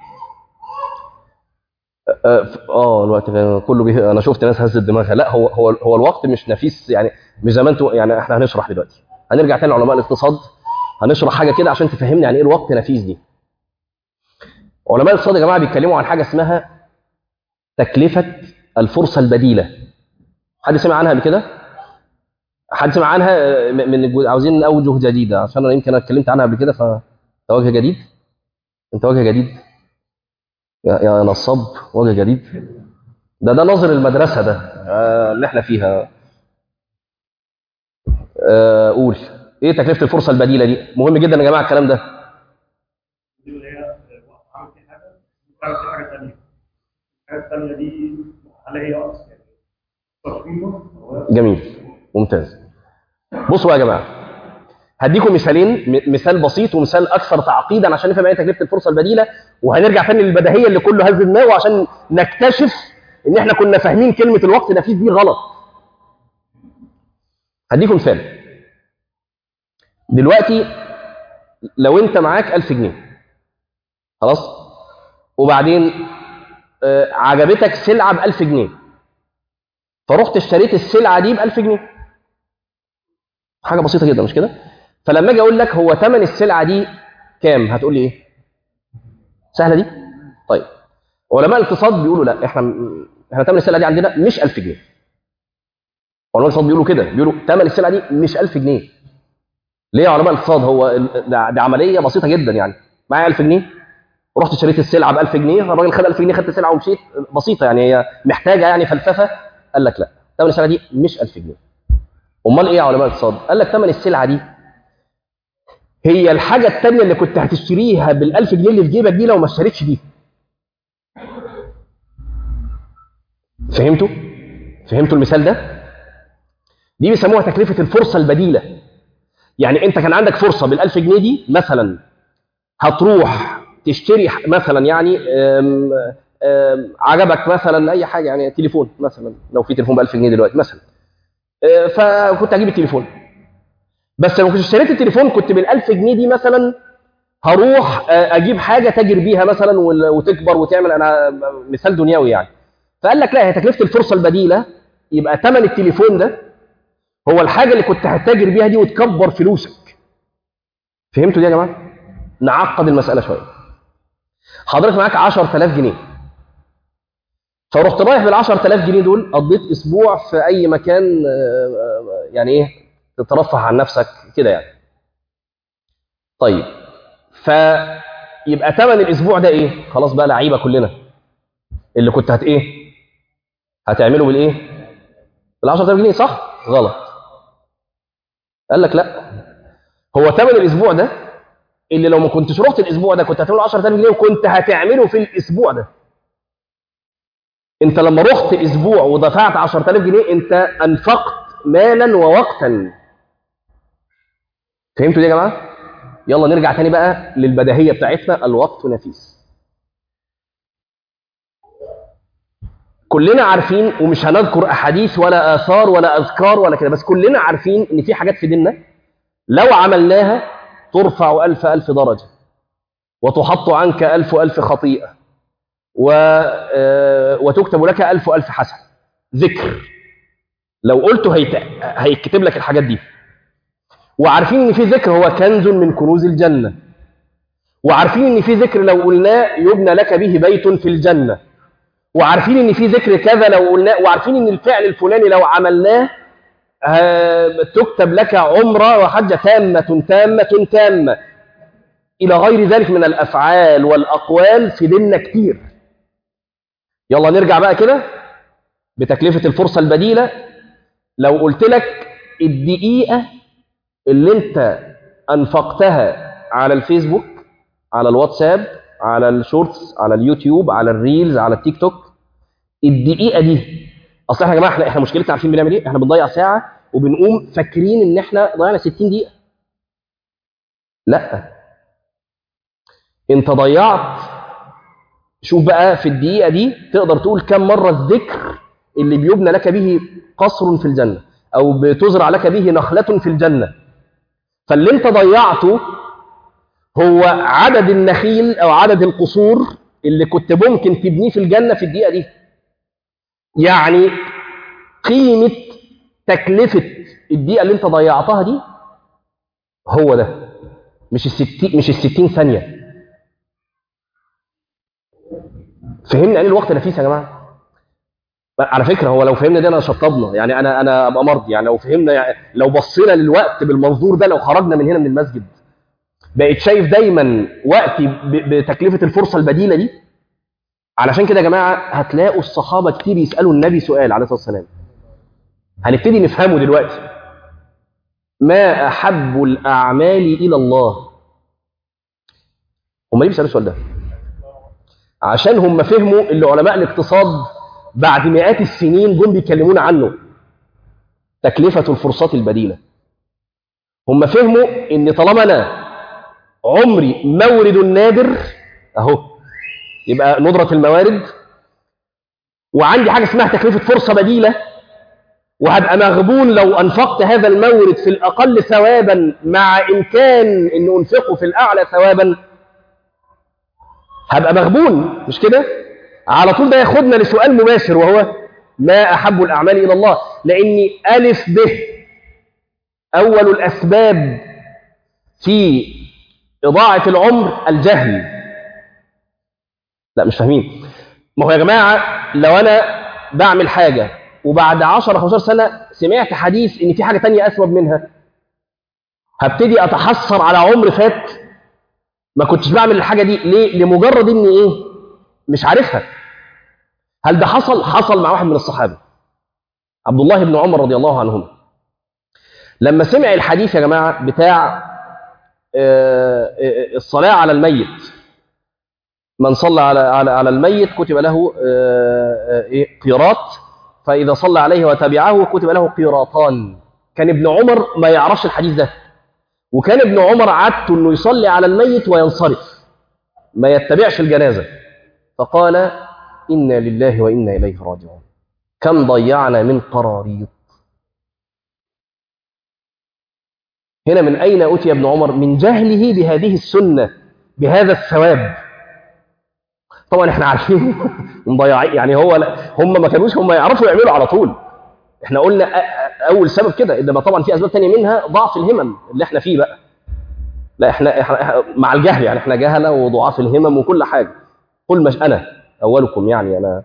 اه, آه الوقت غالي. كله بيه... انا شفت ناس هزت دماغها. لا، هو هو هو الوقت مش نفيس، يعني مش زي ما انتوا يعني. احنا هنشرح دلوقتي، هنرجع تاني لعلماء الاقتصاد، هنشرح حاجه كده عشان تفهمني يعني ايه الوقت نفيس دي. علماء الاقتصاد يا جماعه بيتكلموا عن حاجه اسمها تكلفه الفرصه البديله. حد سمع عنها قبل كده؟ حد سمع عنها من عاوزين اوجه جديده؟ عشان انا يمكن انا اتكلمت عنها قبل كده، فانت وجه جديد. انت وجه جديد يا يا نصاب، وجه جديد. ده ده نظر المدرسه ده آه اللي احنا فيها. آه قول ايه تكلفه الفرصه البديله دي؟ مهم جدا يا جماعه الكلام ده. اللي هي عملت في حاجه عملت في حاجه ثانيه الحاجه الثانيه دي هل هي اصلا يعني تصميمه؟ جميل ممتاز. بصوا يا جماعه هديكم مثالين، م- مثال بسيط ومثال اكثر تعقيدا عشان نفهم ايه تكلفه الفرصه البديله، وهنرجع تاني للبديهيه اللي كله هز دماغه عشان نكتشف ان احنا كنا فاهمين كلمه الوقت نفيس دي غلط. هديكم مثال. دلوقتي لو انت معاك ألف جنيه خلاص، وبعدين آه، عجبتك سلعه ب ألف جنيه، فرحت اشتريت السلعه دي ب ألف جنيه. حاجه بسيطه جدا مش كده؟ فلما اجي اقول لك هو ثمن السلعه دي كام، هتقول لي ايه؟ سهله دي؟ طيب علماء الاقتصاد بيقولوا لا، احنا احنا ثمن السلعه دي عندنا مش ألف جنيه. علماء الاقتصاد بيقولوا كده، بيقولوا ثمن السلعه دي مش ألف جنيه. ليه يا علماء الاقتصاد؟ هو ال- ده ده عمليه بسيطه جدا يعني. معايا ألف جنيه، رحت اشتريت السلعه ب ألف جنيه، الراجل خد ألف جنيه، خدت السلعه ومشيت. بسيطه يعني، هي محتاجه يعني فلسفه. قال لك لا، ثمن السلعه دي مش ألف جنيه. امال ايه يا علماء الاقتصاد؟ قال لك ثمن السلعه دي هي الحاجه الثانيه اللي كنت هتشتريها بال ألف جنيه اللي في جيبك دي لو ما اشتريتش دي. فهمتوا؟ فهمتوا المثال ده؟ دي بيسموها تكلفه الفرصه البديله. يعني انت كان عندك فرصه بال ألف جنيه دي مثلا، هتروح تشتري ح- مثلا يعني آم، آم، عجبك مثلا اي حاجه، يعني تليفون مثلا، لو في تليفون ب ألف جنيه دلوقتي مثلا، آه، فكنت هجيب التليفون. بس لو كنت اشتريت التليفون كنت بال ألف جنيه دي مثلا هروح آه، اجيب حاجه تاجر بيها مثلا وال- وتكبر وتعمل، انا مثال دنيوي يعني. فقال لك لا، هي تكلفه الفرصه البديله يبقى ثمن التليفون ده هو الحاجه اللي كنت هتتاجر بيها دي وتكبر فلوسك. فهمتوا دي يا جماعه؟ نعقد المساله شويه. حضرتك معاك عشرة آلاف جنيه، فرحت رايح بال عشرة آلاف جنيه دول قضيت اسبوع في اي مكان، آه، آه، يعني ايه، تترفه عن نفسك كده يعني. طيب فيبقى ثمن الاسبوع ده ايه؟ خلاص بقى لعيبه كلنا، اللي كنت هت ايه؟ هتعمله بالايه؟ بال عشرة آلاف جنيه، صح؟ غلط. قال لك لا، هو ثمن الاسبوع ده اللي لو ما كنتش رحت الاسبوع ده كنت هتعمله عشرة آلاف جنيه وكنت هتعمله في الاسبوع ده. انت لما رحت اسبوع ودفعت عشرة آلاف جنيه انت انفقت مالا ووقتا. فهمتوا دي يا جماعه؟ يلا نرجع تاني بقى للبديهيه بتاعتنا، الوقت نفيس. كلنا عارفين، ومش هنذكر احاديث ولا اثار ولا اذكار ولا كده، بس كلنا عارفين ان في حاجات في ديننا لو عملناها ترفع ألف ألف درجة، وتحط عنك ألف ألف خطيئة، و... آه، وتكتب لك ألف ألف حسنة. ذكر لو قلته هيت... هيكتب لك الحاجات دي. وعارفين ان في ذكر هو كنز من كنوز الجنة، وعارفين ان في ذكر لو قلناه يبنى لك به بيت في الجنة، وعارفين ان في ذكر كذا لو قلناه، وعارفين ان الفعل الفلاني لو عملناه آه، تكتب لك عمرة وحجة تامة تامة تامة، إلى غير ذلك من الأفعال والأقوال في ديننا كتير. يلا نرجع بقى كده بتكلفة الفرصة البديلة. لو قلت لك الدقيقة اللي انت أنفقتها على الفيسبوك، على الواتساب، على الشورتس، على اليوتيوب، على الريلز، على التيك توك، الدقيقة دي، أصل احنا يا جماعة احنا احنا مشكلتنا عارفين بنعمل ايه؟ احنا بنضيع ساعة وبنقوم فاكرين ان احنا ضيعنا ستين دقيقة. لا، انت ضيعت. شوف بقى في الدقيقة دي تقدر تقول كم مرة الذكر اللي بيبنى لك به قصر في الجنة، أو بتزرع لك به نخلة في الجنة. فاللي انت ضيعته هو عدد النخيل أو عدد القصور اللي كنت ممكن تبنيه في الجنة في الدقيقة دي. يعني قيمة تكلفة الدقيقة اللي انت ضيعتها دي هو ده، مش الستين مش الستين ثانية. فهمنا يعني الوقت نفيس يا جماعة؟ على فكره هو لو فهمنا ده انا شطبنا، يعني انا انا ابقى مرضي. يعني لو فهمنا، يعني لو بصينا للوقت بالمنظور ده، لو خرجنا من هنا من المسجد بقيت شايف دايما وقتي ب- بتكلفه الفرصه البديله دي، علشان كده يا جماعة هتلاقوا الصحابة كتير يسألوا النبي سؤال عليه الصلاة والسلام، هنبتدي نفهمه دلوقتي. ما أحب الأعمال إلى الله؟ هم ليه بيسألوا السؤال ده؟ عشان هم فهموا اللي علماء الاقتصاد بعد مئات السنين جم بيكلمونا عنه، تكلفة الفرصات البديلة. هم فهموا إن طالما أنا عمري مورد نادر أهو، يبقى ندرة الموارد، وعندي حاجة اسمها تكلفة فرصة بديلة، وهبقى مغبون لو أنفقت هذا المورد في الأقل ثوابا مع إمكان أن أنفقه في الأعلى ثوابا، هبقى مغبون، مش كده؟ على طول ده ياخدنا لسؤال مباشر، وهو ما أحب الأعمال إلى الله؟ لأن ألف ب أول الأسباب في إضاعة العمر الجهل. لا مش فاهمين. ما هو يا جماعة لو أنا بعمل حاجة وبعد عشرة خمستاشر سنة سمعت حديث إن في حاجة تانية أسوأ منها، هبتدي أتحسر على عمر فات ما كنتش بعمل الحاجة دي. ليه؟ لمجرد إني إيه؟ مش عارفها. هل ده حصل؟ حصل مع واحد من الصحابة، عبد الله بن عمر رضي الله عنهما، لما سمع الحديث يا جماعة بتاع الصلاة على الميت، من صلى على على على الميت كتب له قيراط، فإذا صلى عليه وتبعه كتب له قيراطان. كان ابن عمر ما يعرفش الحديث ده، وكان ابن عمر عادته إنه يصلي على الميت وينصرف، ما يتبعش الجنازة. فقال: إنا لله وإنا إليه راجعون، كم ضيعنا من قراريط. هنا من أين أتي ابن عمر؟ من جهله بهذه السنة، بهذا الثواب. طبعا احنا عارفين مضيعين، يعني هو هم ما كانوش هم يعرفوا يعملوا على طول. احنا قلنا اول سبب كده، انما طبعا في اسباب تانية منها ضعف الهمم اللي احنا فيه بقى. لا احنا, احنا مع الجهل، يعني احنا جهله وضعاف الهمم وكل حاجه. قل مش انا اولكم، يعني انا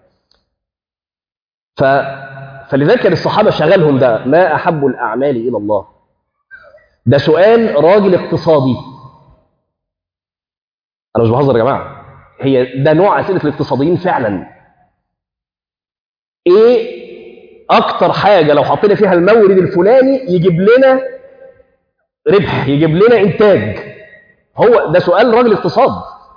ف فلذلك كان الصحابه شغلهم ده، ما احب الاعمال الى الله. ده سؤال راجل اقتصادي، انا مش بهزر يا جماعه، هي ده نوع اسئله الاقتصاديين فعلا. ايه اكتر حاجه لو حطينا فيها المورد الفلاني يجيب لنا ربح، يجيب لنا انتاج؟ هو ده سؤال راجل اقتصاد.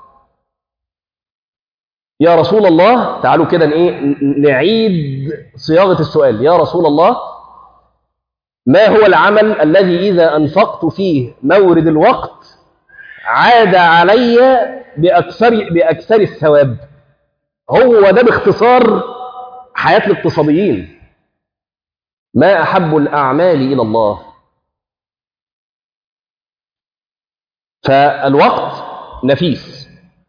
يا رسول الله، تعالوا كده ايه نعيد صياغه السؤال. يا رسول الله، ما هو العمل الذي اذا انفقت فيه مورد الوقت عاد علي باكثر باكثر الثواب؟ هو ده باختصار حياه الاقتصاديين. ما احب الاعمال الى الله؟ فالوقت نفيس.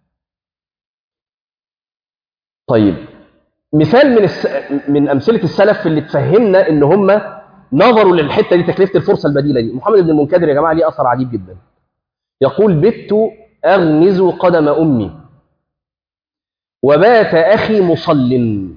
طيب مثال من الس... من امثله السلف اللي تفهمنا ان هم نظروا للحته دي، تكلفه الفرصه البديله دي. محمد بن المنكدر يا جماعه ليه اثر عجيب جدا. يقول: بت اغمز قدم امي وبات اخي مصل.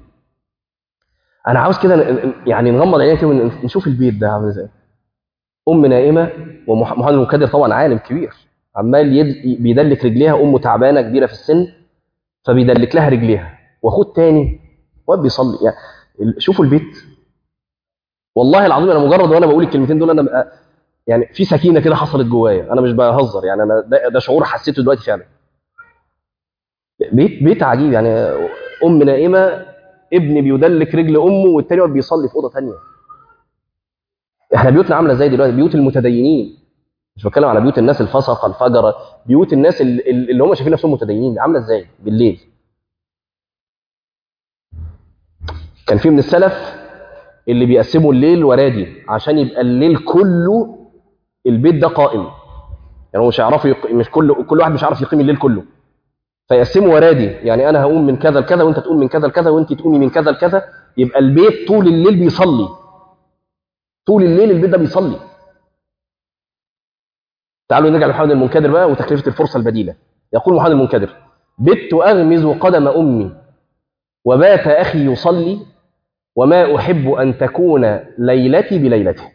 انا عاوز كده يعني نغمض عينينا كده ونشوف البيت ده عامل ازاي. ام نائمه، ومحمد بن المنكدر طبعا عالم كبير، عمال يد... بيدلك رجليها، امه تعبانه كبيره في السن فبيدلك لها رجليها، واخوه الثاني واد بيصلي. يعني شوفوا البيت. والله العظيم انا مجرد وانا بقول الكلمتين دول انا يعني في سكينه كده حصلت جوايا، انا مش بهزر، يعني انا ده, ده شعور حسيته دلوقتي فعلا. بيت بيت عجيب، يعني ام نائمه، ابن بيدلك رجل امه، والتاني واد بيصلي في اوضه ثانيه. احنا بيوتنا عامله ازاي دلوقتي؟ بيوت المتدينين، مش بتكلم على بيوت الناس الفسقه الفجره، بيوت الناس اللي, اللي هم شايفين نفسهم متدينين عامله ازاي بالليل. كان في من السلف اللي بيقسموا الليل ورادي عشان يبقى الليل كله البيت ده قائم، يعني هو مش هيعرفوا يق... مش كل كل واحد مش عارف يقيم الليل كله، فيقسموا ورادي، يعني انا هقوم من كذا لكذا وانت تقوم من كذا لكذا وانت تقومي من كذا لكذا، يبقى البيت طول الليل بيصلي، طول الليل البيت ده بيصلي. تعالوا نرجع لمحمد المنكدر بقى وتكلفه الفرصه البديله. يقول محمد المنكدر: بت اغمز قدم امي وبات اخي يصلي وما احب ان تكون ليلتي بليلته.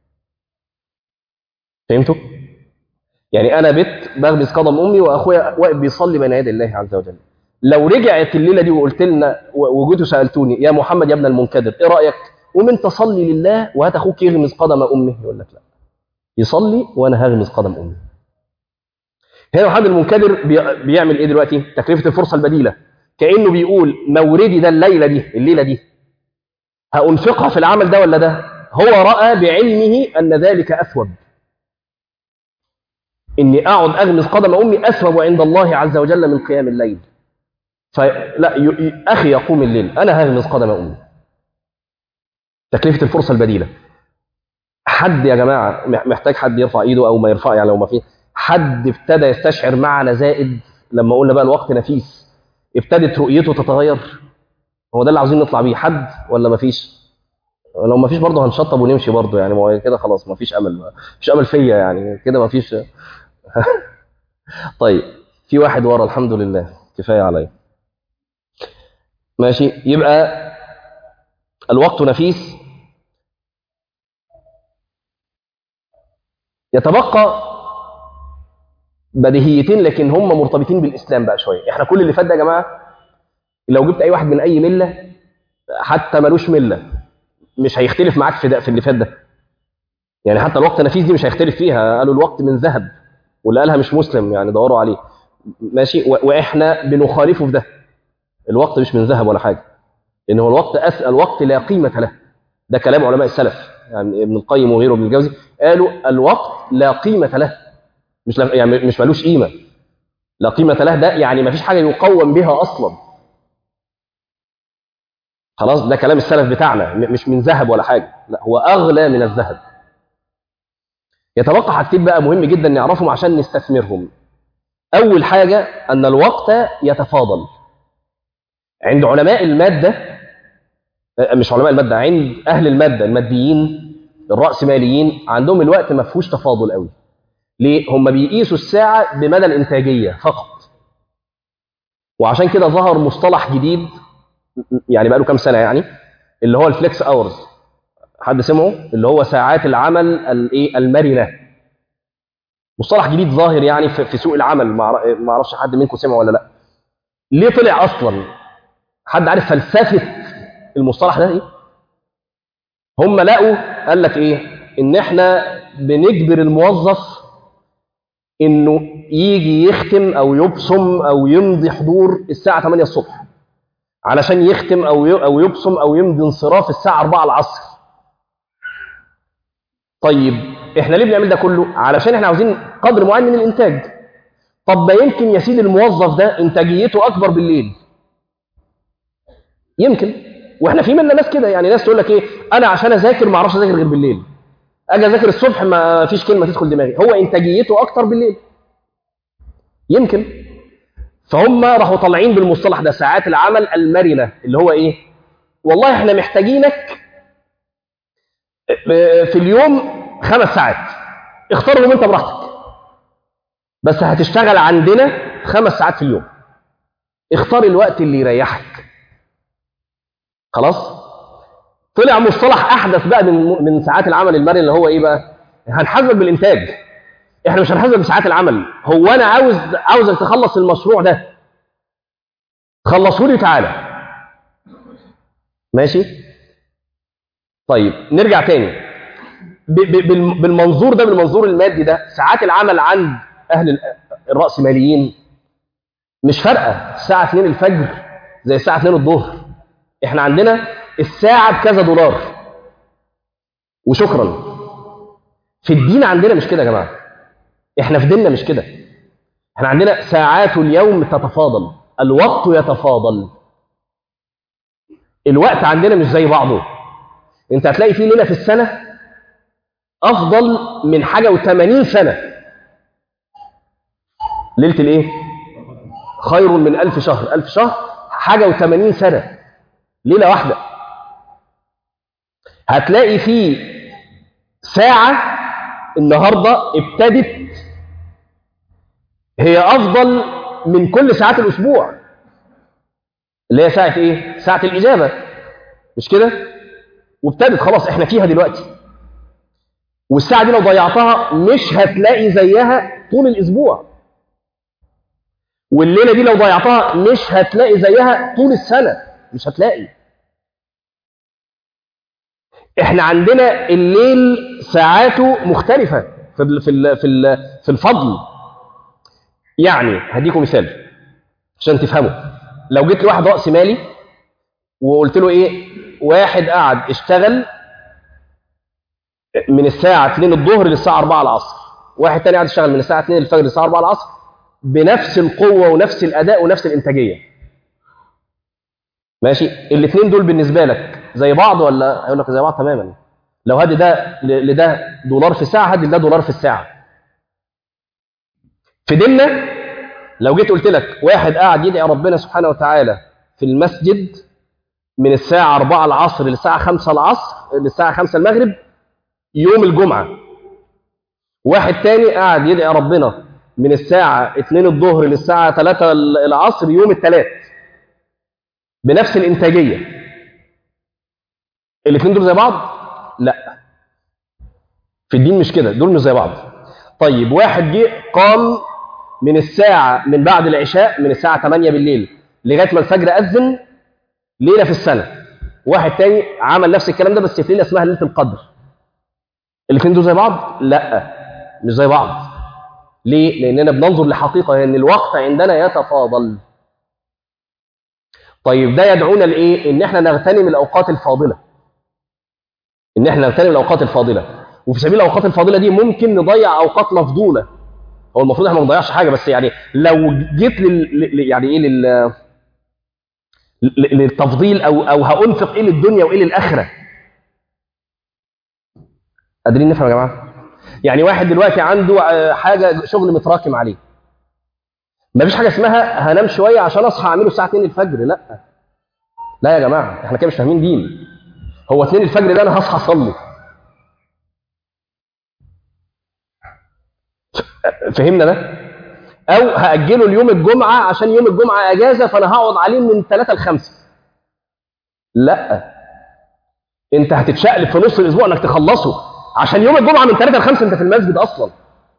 فهمتوا؟ يعني انا بت بغمز قدم امي واخويا واقف بيصلي بين يدي الله عز وجل، لو رجعت الليله دي وقلت لنا وجيتوا سالتوني يا محمد يا ابن المنكدر ايه رايك؟ قوم انت صلي لله وهات اخوك يغمز قدم امه، يقول لك لا، يصلي وانا هغمز قدم امه. هنا محمد المنكدر بيعمل ايه دلوقتي؟ تكلفه الفرصه البديله، كانه بيقول موردي ده الليله دي الليله دي هانفقها في العمل ده ولا ده؟ هو راى بعلمه ان ذلك اثوب، اني اقعد اغمز قدم امي اثوب عند الله عز وجل من قيام الليل. فلا ي... اخي يقوم الليل، انا هغمز قدم امي. تكلفه الفرصه البديله. حد يا جماعه محتاج حد يرفع ايده او ما يرفع، يعني لو ما فيه حد ابتدى يستشعر معنى زائد لما قلنا بقى الوقت نفيس، ابتدت رؤيته تتغير؟ هو ده اللي عاوزين نطلع بيه، حد ولا ما فيش؟ لو ما فيش برضه هنشطب ونمشي برضه، يعني ما هو كده خلاص ما فيش امل، ما فيش امل فيا يعني كده ما فيش. طيب في واحد ورا الحمد لله، كفايه عليا. ماشي، يبقى الوقت نفيس. يتبقى بديهيتين لكن هم مرتبطين بالاسلام بقى شويه. احنا كل اللي فات ده يا جماعه لو جبت اي واحد من اي مله حتى ملوش مله مش هيختلف معاك في ده في اللي فات ده. يعني حتى الوقت نفيس دي مش هيختلف فيها، قالوا الوقت من ذهب، واللي قالها مش مسلم يعني دوروا عليه. ماشي، واحنا بنخالفه في ده. الوقت مش من ذهب ولا حاجه، لان هو الوقت أس... الوقت لا قيمه له. ده كلام علماء السلف، يعني ابن القيم وغيره ابن الجوزي قالوا الوقت لا قيمه له، مش لا... يعني مش ملوش قيمه. لا قيمه له ده يعني ما فيش حاجه يقوم بها اصلا. خلاص، ده كلام السلف بتاعنا، مش من ذهب ولا حاجه، لا هو اغلى من الذهب. يتبقى حاجتين بقى مهم جدا نعرفهم عشان نستثمرهم. اول حاجه ان الوقت يتفاضل. عند علماء الماده، مش علماء الماده، عند اهل الماده الماديين الرأسماليين عندهم الوقت ما فيهوش تفاضل قوي. ليه؟ هم بيقيسوا الساعه بمدى الانتاجيه فقط. وعشان كده ظهر مصطلح جديد يعني بقى له كام سنه، يعني اللي هو الفليكس اورز. حد سمعه؟ اللي هو ساعات العمل الايه المرنه. مصطلح جديد ظاهر يعني في سوق العمل، ما اعرفش حد منكم سمعه ولا لا. ليه طلع اصلا؟ حد عارف فلسفه المصطلح ده ايه؟ هم لقوا قال لك ايه؟ ان احنا بنجبر الموظف انه يجي يختم او يبصم او يمضي حضور الساعه ثمانية الصبح علشان يختم او او يبصم او يمضي انصراف الساعه أربعة العصر. طيب احنا ليه بنعمل ده كله؟ علشان احنا عاوزين قدر معين من الانتاج. طب ما يمكن يا سيدي الموظف ده انتاجيته اكبر بالليل، يمكن. واحنا في منا ناس كده، يعني ناس تقول لك ايه، انا عشان اذاكر ما اعرفش اذاكر غير بالليل، اجي اذاكر الصبح ما فيش كلمه تدخل دماغي. هو انتاجيته اكتر بالليل، يمكن. فهم راحوا طالعين بالمصطلح ده ساعات العمل المرنه، اللي هو ايه؟ والله احنا محتاجينك في اليوم خمس ساعات، اختارهم انت براحتك، بس هتشتغل عندنا خمس ساعات في اليوم، اختار الوقت اللي يريحك. خلاص؟ طلع مصطلح احدث بقى من من ساعات العمل المرن، اللي هو ايه بقى؟ هنحاسبك بالانتاج، احنا مش هنحاسبك بساعات العمل. هو انا عاوز عاوزك تخلص المشروع ده، خلصه لي تعالى. ماشي؟ طيب نرجع تاني بالمنظور ده، بالمنظور المادي ده. ساعات العمل عند اهل الرأسماليين مش فارقه الساعه اتنين الفجر زي الساعه اتنين الظهر. احنا عندنا الساعه بكذا دولار وشكرا. في الدين عندنا مش كده يا جماعه، احنا في ديننا مش كده. احنا عندنا ساعات اليوم تتفاضل، الوقت يتفاضل. الوقت عندنا مش زي بعضه. انت هتلاقي في ليله في السنه افضل من حاجه وثمانين سنه. ليله الايه؟ خير من ألف شهر. ألف شهر حاجه وثمانين سنه، ليله واحده. هتلاقي في ساعه النهارده ابتدت هي افضل من كل ساعات الاسبوع، اللي هي ساعه ايه؟ ساعه الاجابه، مش كده؟ وابتدت خلاص احنا فيها دلوقتي. والساعه دي لو ضيعتها مش هتلاقي زيها طول الاسبوع. والليله دي لو ضيعتها مش هتلاقي زيها طول السنه، مش هتلاقي. احنا عندنا الليل ساعاته مختلفه في ال في ال في ال في الفضل. يعني هديكم مثال عشان تفهموا. لو جيت لواحد رأس مالي وقلت له ايه، واحد قاعد اشتغل من الساعه اتنين الظهر للساعه اربعة العصر، واحد تاني قاعد يشتغل من الساعه اتنين الفجر للساعه اربعة العصر بنفس القوه ونفس الاداء ونفس الانتاجيه، ماشي، الاثنين دول بالنسبه لك زي بعض ولا؟ هيقول لك زي بعض تماما. لو هدي ده لده دولار في الساعه، هدي لده دولار في الساعه. في ديننا لو جيت قلت لك واحد قاعد يدعي ربنا سبحانه وتعالى في المسجد من الساعه اربعة العصر للساعه خمسة العصر للساعه خمسة المغرب يوم الجمعه، واحد تاني قاعد يدعي ربنا من الساعه اتنين الظهر للساعه تلاتة العصر يوم الثلاث بنفس الانتاجيه، الاثنين دول زي بعض؟ لا، في الدين مش كده، دول مش زي بعض. طيب واحد جه قام من الساعه من بعد العشاء من الساعه تمانية بالليل لغايه ما الفجر اذن ليله في السنه، واحد تاني عمل نفس الكلام ده بس في ليله اسمها ليله القدر، الاثنين دول زي بعض؟ لا، مش زي بعض. ليه؟ لاننا بننظر لحقيقه ان الوقت عندنا يتفاضل. طيب ده يدعونا لايه؟ ان احنا نغتنم الاوقات الفاضله، ان احنا نغتنم الاوقات الفاضله، وفي سبيل الاوقات الفاضله دي ممكن نضيع اوقات مفضوله. هو المفروض احنا ما نضيعش حاجه، بس يعني لو جيت لل يعني ايه لل للتفضيل او او هانفق ايه للدنيا وايه للاخره. قادرين نفهم يا جماعه؟ يعني واحد دلوقتي عنده حاجه شغل متراكم عليه، ما فيش حاجه اسمها هنام شويه عشان اصحى اعمله الساعه اتنين الفجر، لا لا يا جماعه، احنا كده مش فاهمين دين. هو اتنين الفجر ده انا هصحى اصلي، فهمنا ده؟ او هاجله اليوم الجمعه عشان يوم الجمعه اجازه فانا هقعد عليه من تلاتة ل خمسة، لا، انت هتتشقلب في نص الاسبوع انك تخلصه عشان يوم الجمعه من تلاتة ل خمسة انت في المسجد اصلا،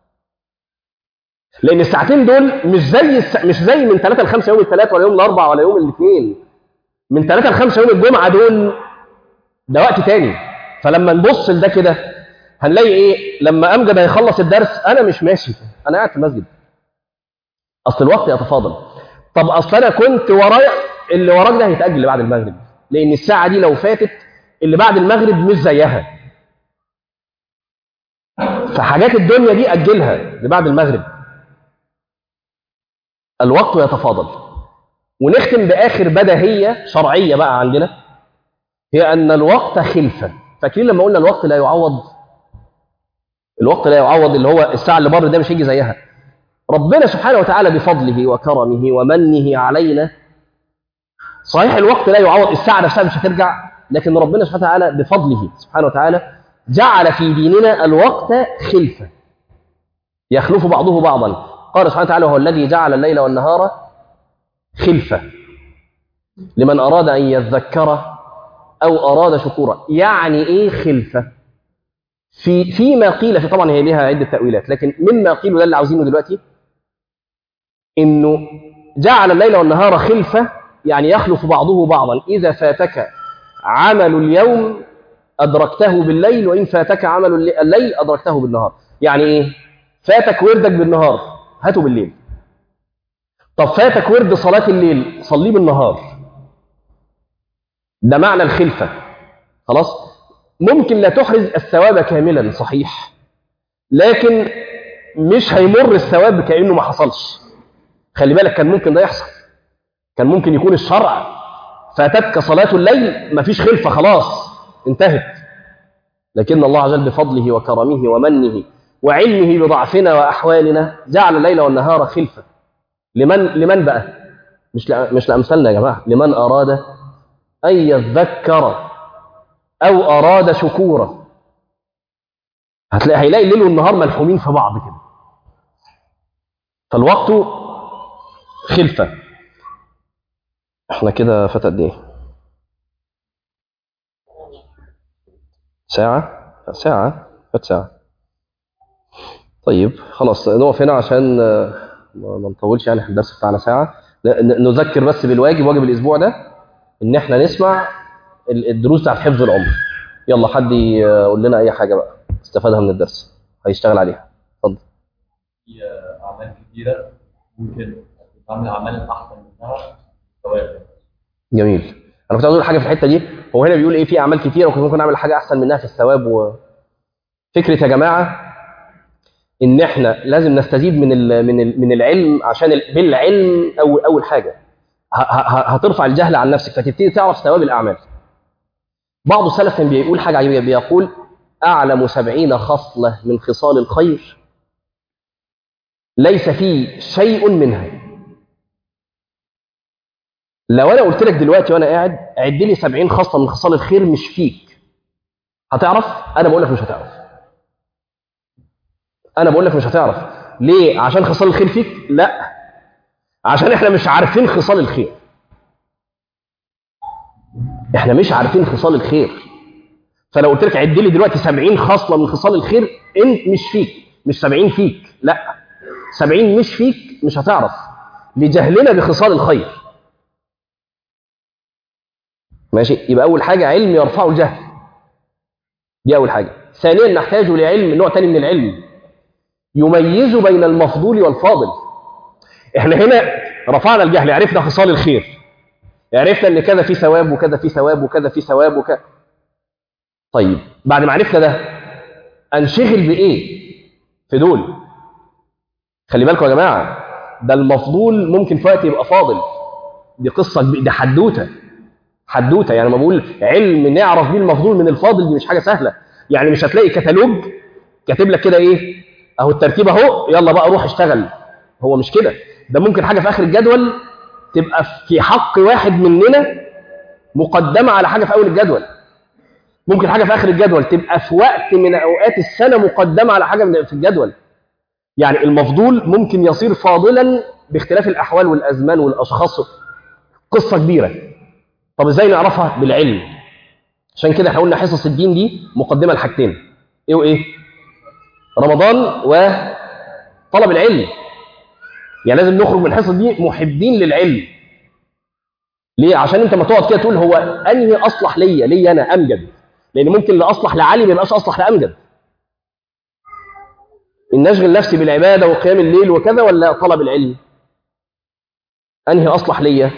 لان الساعتين دول مش زي الس... مش زي من تلاتة ل خمسة يوم الثلاث ولا يوم الاربعاء ولا يوم الاثنين، من تلاتة ل خمسة يوم الجمعه دول ده وقت تاني. فلما نبص لده كده هنلاقي ايه؟ لما امجد هيخلص الدرس انا مش ماشي، انا قاعد في المسجد، اصل الوقت يتفاضل. طب اصل انا كنت ورايا، اللي وراك ده هيتاجل بعد المغرب، لان الساعه دي لو فاتت اللي بعد المغرب مش زيها، فحاجات الدنيا دي اجلها لبعد المغرب. الوقت يتفاضل. ونختم باخر بديهيه شرعيه بقى عندنا، هي ان الوقت خلفه. فاكرين لما قلنا الوقت لا يعوض؟ الوقت لا يعوض، اللي هو الساعه اللي بره ده مش هيجي زيها. ربنا سبحانه وتعالى بفضله وكرمه ومنه علينا، صحيح الوقت لا يعوض، الساعه نفسها مش هترجع، لكن ربنا سبحانه وتعالى بفضله سبحانه وتعالى جعل في ديننا الوقت خلفه يخلف بعضه بعضا. قال سبحانه وتعالى: هو الذي جعل الليل والنهار خلفه لمن اراد ان يذكر او اراد شكورا. يعني ايه خلفه؟ في فيما قيل، في طبعا هي لها عده تاويلات، لكن مما قيل ده اللي عاوزينه دلوقتي، انه جعل الليل والنهار خلفه يعني يخلف بعضه بعضا. اذا فاتك عمل اليوم ادركته بالليل، وان فاتك عمل الليل ادركته بالنهار. يعني ايه؟ فاتك وردك بالنهار هاته بالليل. طب فاتك ورد صلاه الليل صليه بالنهار. ده معنى الخلفه. خلاص؟ ممكن لا تحرز الثواب كاملا، صحيح، لكن مش هيمر الثواب كأنه ما حصلش. خلي بالك، كان ممكن ده يحصل، كان ممكن يكون الشرع فاتتك صلاة الليل مفيش خلفة، خلاص انتهت، لكن الله عز وجل بفضله وكرمه ومنه وعلمه بضعفنا وأحوالنا جعل الليل والنهار خلفة. لمن لمن بقى؟ مش مش لأمثالنا يا جماعة، لمن أراد أن يذكر أو أراد شكورا. هتلاقي هيلاقي الليل والنهار ملحومين في بعض كده. فالوقت خلفة. احنا كده فات قد ايه؟ ساعة؟ ساعة؟ فات ساعة. طيب خلاص نقف هنا عشان ما ما نطولش يعني، احنا الدرس بتاعنا ساعه. ن- نذكر بس بالواجب، واجب الاسبوع ده ان احنا نسمع ال- الدروس بتاعت حفظ العمر. يلا حد يقول لنا اي حاجه بقى استفادها من الدرس هيشتغل عليها. اتفضل. في أعمال كتيرة ممكن تعمل أعمال أحسن منها ثواب. جميل. انا كنت عاوز اقول حاجه في الحته دي. هو هنا بيقول ايه؟ في اعمال كتيره وكنت ممكن اعمل حاجه احسن منها في الثواب. وفكره يا جماعه ان احنا لازم نستزيد من ال من ال من العلم، عشان ال- بالعلم اول اول حاجه ه- ه- هترفع الجهل عن نفسك فتبتدي تعرف ثواب الاعمال. بعض السلف كان بيقول حاجه عجيبه، بيقول اعلم سبعين خصله من خصال الخير ليس في شيء منها. لو انا قلت لك دلوقتي وانا قاعد عد لي سبعين خصله من خصال الخير مش فيك، هتعرف؟ انا بقول لك مش هتعرف. انا بقول لك مش هتعرف. ليه؟ عشان خصال الخير فيك؟ لا، عشان احنا مش عارفين خصال الخير. احنا مش عارفين خصال الخير. فلو قلت لك عد لي دلوقتي سبعين خصله من خصال الخير، انت مش فيك، مش سبعين فيك، لا، سبعين مش فيك، مش هتعرف لجهلنا بخصال الخير. ماشي؟ يبقى اول حاجه علم يرفع الجهل، دي اول حاجه. ثانيا نحتاج لعلم، نوع ثاني من العلم يميز بين المفضول والفاضل. احنا هنا رفعنا الجهل، عرفنا خصال الخير، عرفنا ان كذا فيه ثواب وكذا فيه ثواب وكذا فيه ثواب وكذا. طيب بعد ما عرفنا ده انشغل بايه في دول؟ خلي بالكم يا جماعه، ده المفضول ممكن في وقت يبقى فاضل. دي قصه كبيرة، دي حدوته حدوته. يعني لما بقول علم نعرف بيه المفضول من الفاضل، دي مش حاجه سهله. يعني مش هتلاقي كتالوج كاتب لك كده ايه، اهو الترتيب اهو يلا بقى روح اشتغل. هو مش كده. ده ممكن حاجه في اخر الجدول تبقى في حق واحد مننا مقدمه على حاجه في اول الجدول. ممكن حاجه في اخر الجدول تبقى في وقت من اوقات السنه مقدمه على حاجه من في الجدول. يعني المفضول ممكن يصير فاضلا باختلاف الاحوال والازمان والاشخاص. قصه كبيره. طب ازاي نعرفها؟ بالعلم. عشان كده احنا قلنا حصص الدين دي مقدمه لحاجتين، ايه وايه؟ رمضان وطلب العلم. يعني لازم نخرج من الحصص دي محبين للعلم. ليه؟ عشان انت ما تقعد كده تقول هو انهي اصلح ليا، ليا انا امجد، لان ممكن اللي اصلح لعلي ما يبقاش اصلح لامجد. ان اشغل نفسي بالعباده وقيام الليل وكذا ولا طلب العلم؟ انهي اصلح ليا؟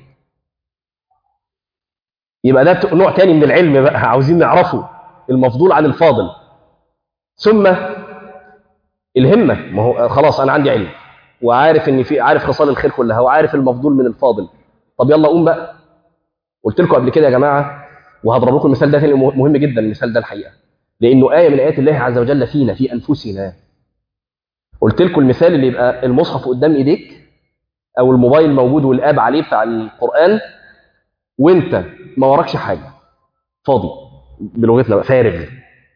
يبقى ده نوع تاني من العلم بقى عاوزين نعرفه، المفضول عن الفاضل. ثم الهمه. ما هو خلاص انا عندي علم وعارف ان في، عارف خصال الخير كلها وعارف المفضول من الفاضل. طب يلا قوم بقى. قلت لكم قبل كده يا جماعه، وهضرب لكم المثال ده تاني، مهم جدا المثال ده الحقيقه، لانه ايه من ايات الله عز وجل فينا في انفسنا. قلت لكم المثال اللي يبقى المصحف قدام ايديك او الموبايل موجود والاب عليه بتاع القران، وانت ما وراكش حاجه، فاضي بلغتنا بقى، فارغ،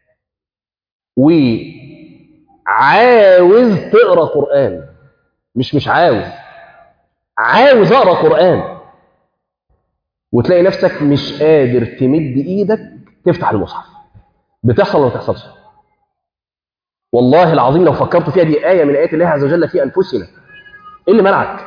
وعاوز تقرا قران. مش مش عاوز، عاوز اقرا قران، وتلاقي نفسك مش قادر تمد ايدك تفتح المصحف. بتحصل ولا ما بتحصلش؟ والله العظيم لو فكرت فيها دي آية من آيات الله عز وجل في أنفسنا. إيه اللي منعك؟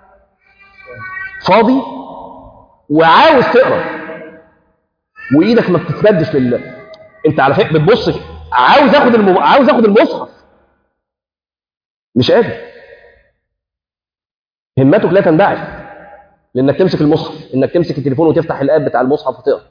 فاضي وعاوز تقرأ وإيدك ما بتتمدش لله. أنت على فكرة بتبص عاوز آخد الم... عاوز آخد المصحف، مش قادر. همتك لا تنبعث لأنك تمسك المصحف، إنك تمسك التليفون وتفتح الآب بتاع المصحف وتقرأ.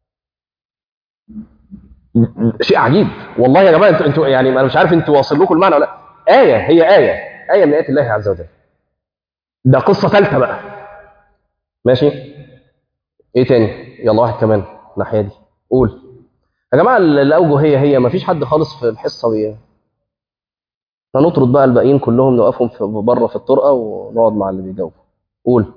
شيء عجيب والله يا جماعة. أنتوا أنتوا يعني أنا مش عارف أنتوا واصل لكم المعنى ولا لا. آية، هي آية، آية من آيات الله عز وجل. ده قصة ثالثة بقى. ماشي؟ ايه تاني؟ يلا واحد كمان الناحية دي. قول يا جماعة. الأوجه هي هي، ما فيش حد خالص في الحصة بيه. هنطرد بقى الباقيين كلهم، نوقفهم في بره في الطرقة ونقعد مع اللي بيجاوب. قول.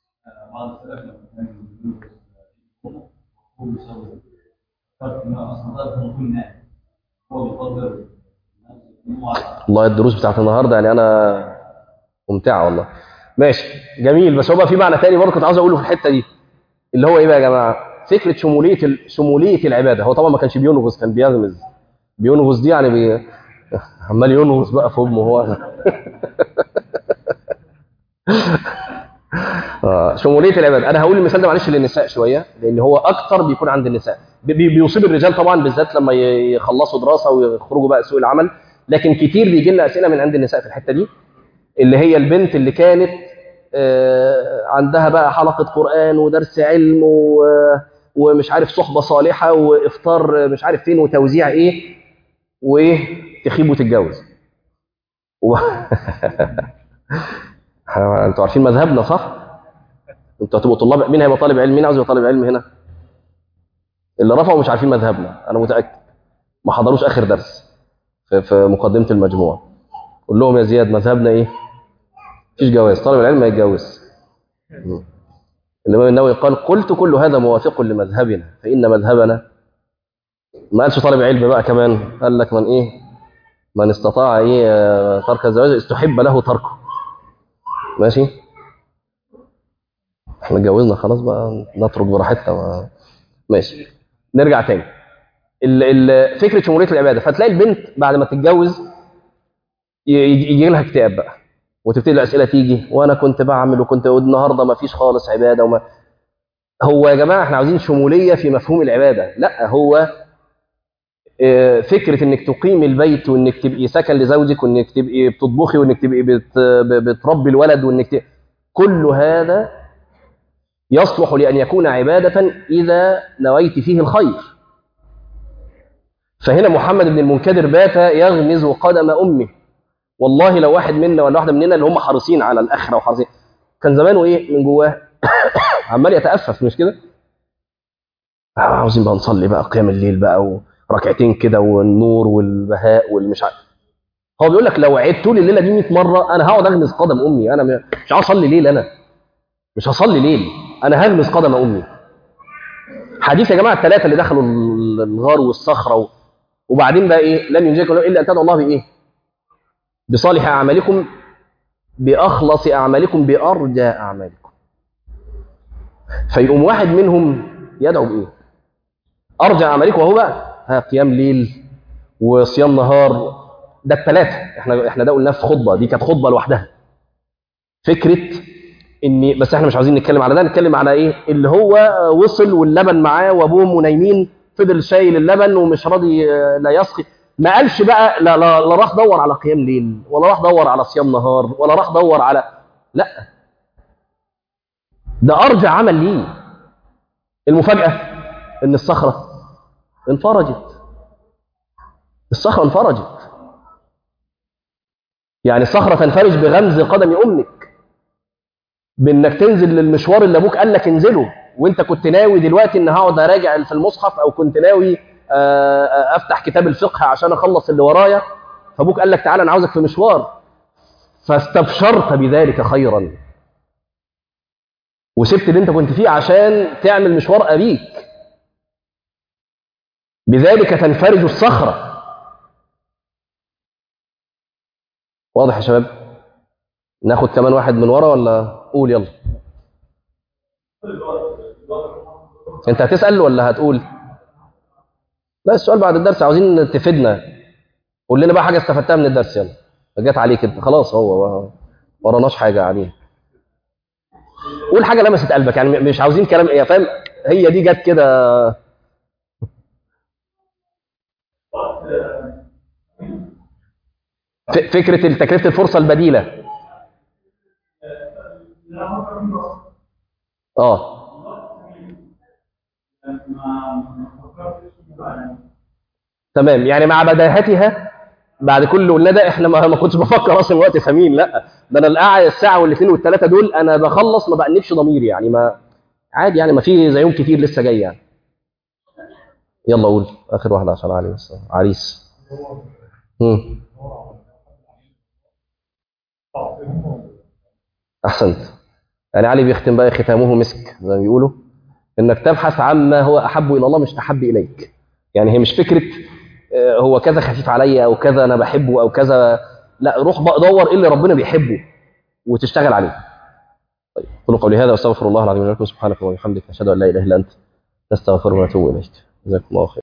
والله الدروس بتاعت النهارده يعني أنا ممتعة والله. ماشي جميل. بس هو بقى في معنى تاني برضه كنت عاوز أقوله في الحتة دي، اللي هو إيه بقى يا جماعة؟ فكرة شمولية ال... شمولية العبادة. هو طبعا ما كانش بينغز، كان بيغمز. بينغز دي يعني بي... عمال ينغز بقى في أمه هو. شموليه العباده. انا هقول المثال ده معلش للنساء شويه، لان هو اكتر بيكون عند النساء، بي- بيصيب الرجال طبعا بالذات لما ي- يخلصوا دراسه ويخرجوا بقى سوق العمل، لكن كتير بيجي لنا اسئله من عند النساء في الحته دي، اللي هي البنت اللي كانت آه، عندها بقى حلقه قران ودرس علم و- ومش عارف صحبه صالحه وافطار مش عارف فين وتوزيع ايه، وايه تخيب وتتجوز. و... انتوا عارفين مذهبنا صح؟ انتوا هتبقوا طلاب، مين هيبقى طالب علم؟ مين عاوز يبقى طالب علم هنا؟ اللي رفعوا مش عارفين مذهبنا، انا متاكد ما حضروش اخر درس في, في مقدمه المجموع. قول لهم يا زياد مذهبنا ايه؟ مفيش جواز، طالب العلم ما يتجوز. الامام النووي قال قلت كل هذا موافق لمذهبنا فان مذهبنا، ما قالش طالب علم بقى كمان، قال لك من ايه؟ من استطاع ايه ترك الزواج استحب له تركه. ماشي؟ احنا اتجوزنا خلاص بقى نترك براحتنا ما... ماشي. نرجع تاني. ال... ال... فكره شموليه العباده، فتلاقي البنت بعد ما تتجوز يجي يجي لها اكتئاب بقى، وتبتدي الاسئله تيجي، وانا كنت بعمل وكنت النهارده ما فيش خالص عباده. وما هو يا جماعه احنا عاوزين شموليه في مفهوم العباده، لا هو آه، فكره انك تقيم البيت وانك تبقي سكن لزوجك وانك تبقي بتطبخي وانك تبقي بت... بتربي الولد وانك ت... كل هذا يصلح لان يكون عباده اذا نويت فيه الخير. فهنا محمد بن المنكدر بات يغمز قدم امه. والله لو واحد منا ولا واحده مننا اللي هم حريصين على الاخره وحريصين، كان زمانه ايه من جواه؟ عمال يتأفف مش كده؟ آه، عاوزين بقى نصلي بقى قيام الليل بقى وركعتين كده والنور والبهاء والمش عارف. هو بيقول لك لو عدت لي الليله دي مية مره انا هقعد اغمز قدم امي، انا مش عاوز اصلي ليل، انا مش هصلي ليل، انا هغمز قدم امي. حديث يا جماعه الثلاثه اللي دخلوا الغار والصخره و... وبعدين بقى ايه؟ لن ينجيكم الا ان تدعوا الله بايه؟ بصالح اعمالكم، باخلص اعمالكم، بارجى اعمالكم. فيقوم واحد منهم يدعو بايه؟ ارجى اعمالكم، وهو بقى ها قيام ليل وصيام نهار. ده الثلاثه احنا احنا ده قلناه في خطبه، دي كانت خطبه لوحدها. فكره اني بس احنا مش عاوزين نتكلم على ده، نتكلم على ايه؟ اللي هو وصل واللبن معاه وابوه نايمين، فضل شايل اللبن ومش راضي لا يسقي، ما قالش بقى لا, لا, لا راح دور على قيام ليل ولا راح دور على صيام نهار ولا راح دور على، لا ده ارجى عمل ليه. المفاجاه ان الصخره انفرجت. الصخره انفرجت، يعني الصخره تنفرج بغمز قدم امك، بانك تنزل للمشوار اللي ابوك قال لك انزله، وانت كنت ناوي دلوقتي ان هقعد اراجع في المصحف، او كنت ناوي افتح كتاب الفقه عشان اخلص اللي ورايا، فابوك قال لك تعالى انا عاوزك في مشوار، فاستبشرت بذلك خيرا وسبت اللي انت كنت فيه عشان تعمل مشوار ابيك، بذلك تنفرج الصخره. واضح يا شباب؟ ناخد كمان واحد من ورا ولا قول يلا؟ انت هتسأل ولا هتقول؟ لا السؤال بعد الدرس، عاوزين تفيدنا، قول لنا بقى حاجه استفدتها من الدرس. يلا جت عليك انت خلاص، هو ما وراناش حاجه عليه. قول حاجه لمست قلبك، يعني مش عاوزين كلام ايه، فاهم؟ هي دي جت كده. فكره تكلفه الفرصه البديله. اه تمام، يعني مع بداهتها بعد كل اللي قلنا ده احنا ما, ما كنتش بفكر اصلا وقت ثمين، لا ده انا القعده الساعه والاثنين والثلاثه دول انا بخلص ما بأنبش ضميري، يعني ما عادي، يعني ما في زيهم كتير لسه جاي يعني. يلا قول اخر واحده عشان علي بس عريس. امم احسنت. يعني علي بيختم بقى ختامه مسك زي ما بيقولوا، انك تبحث عما هو احب الى الله مش احب اليك. يعني هي مش فكره هو كذا خفيف عليا او كذا انا بحبه او كذا، لا روح بقى دور ايه اللي ربنا بيحبه وتشتغل عليه. طيب قولوا قولي هذا واستغفر الله العظيم لكم، سبحانك اللهم وبحمدك اشهد ان لا اله الا انت نستغفرك ونتوب اليك. جزاكم الله خير.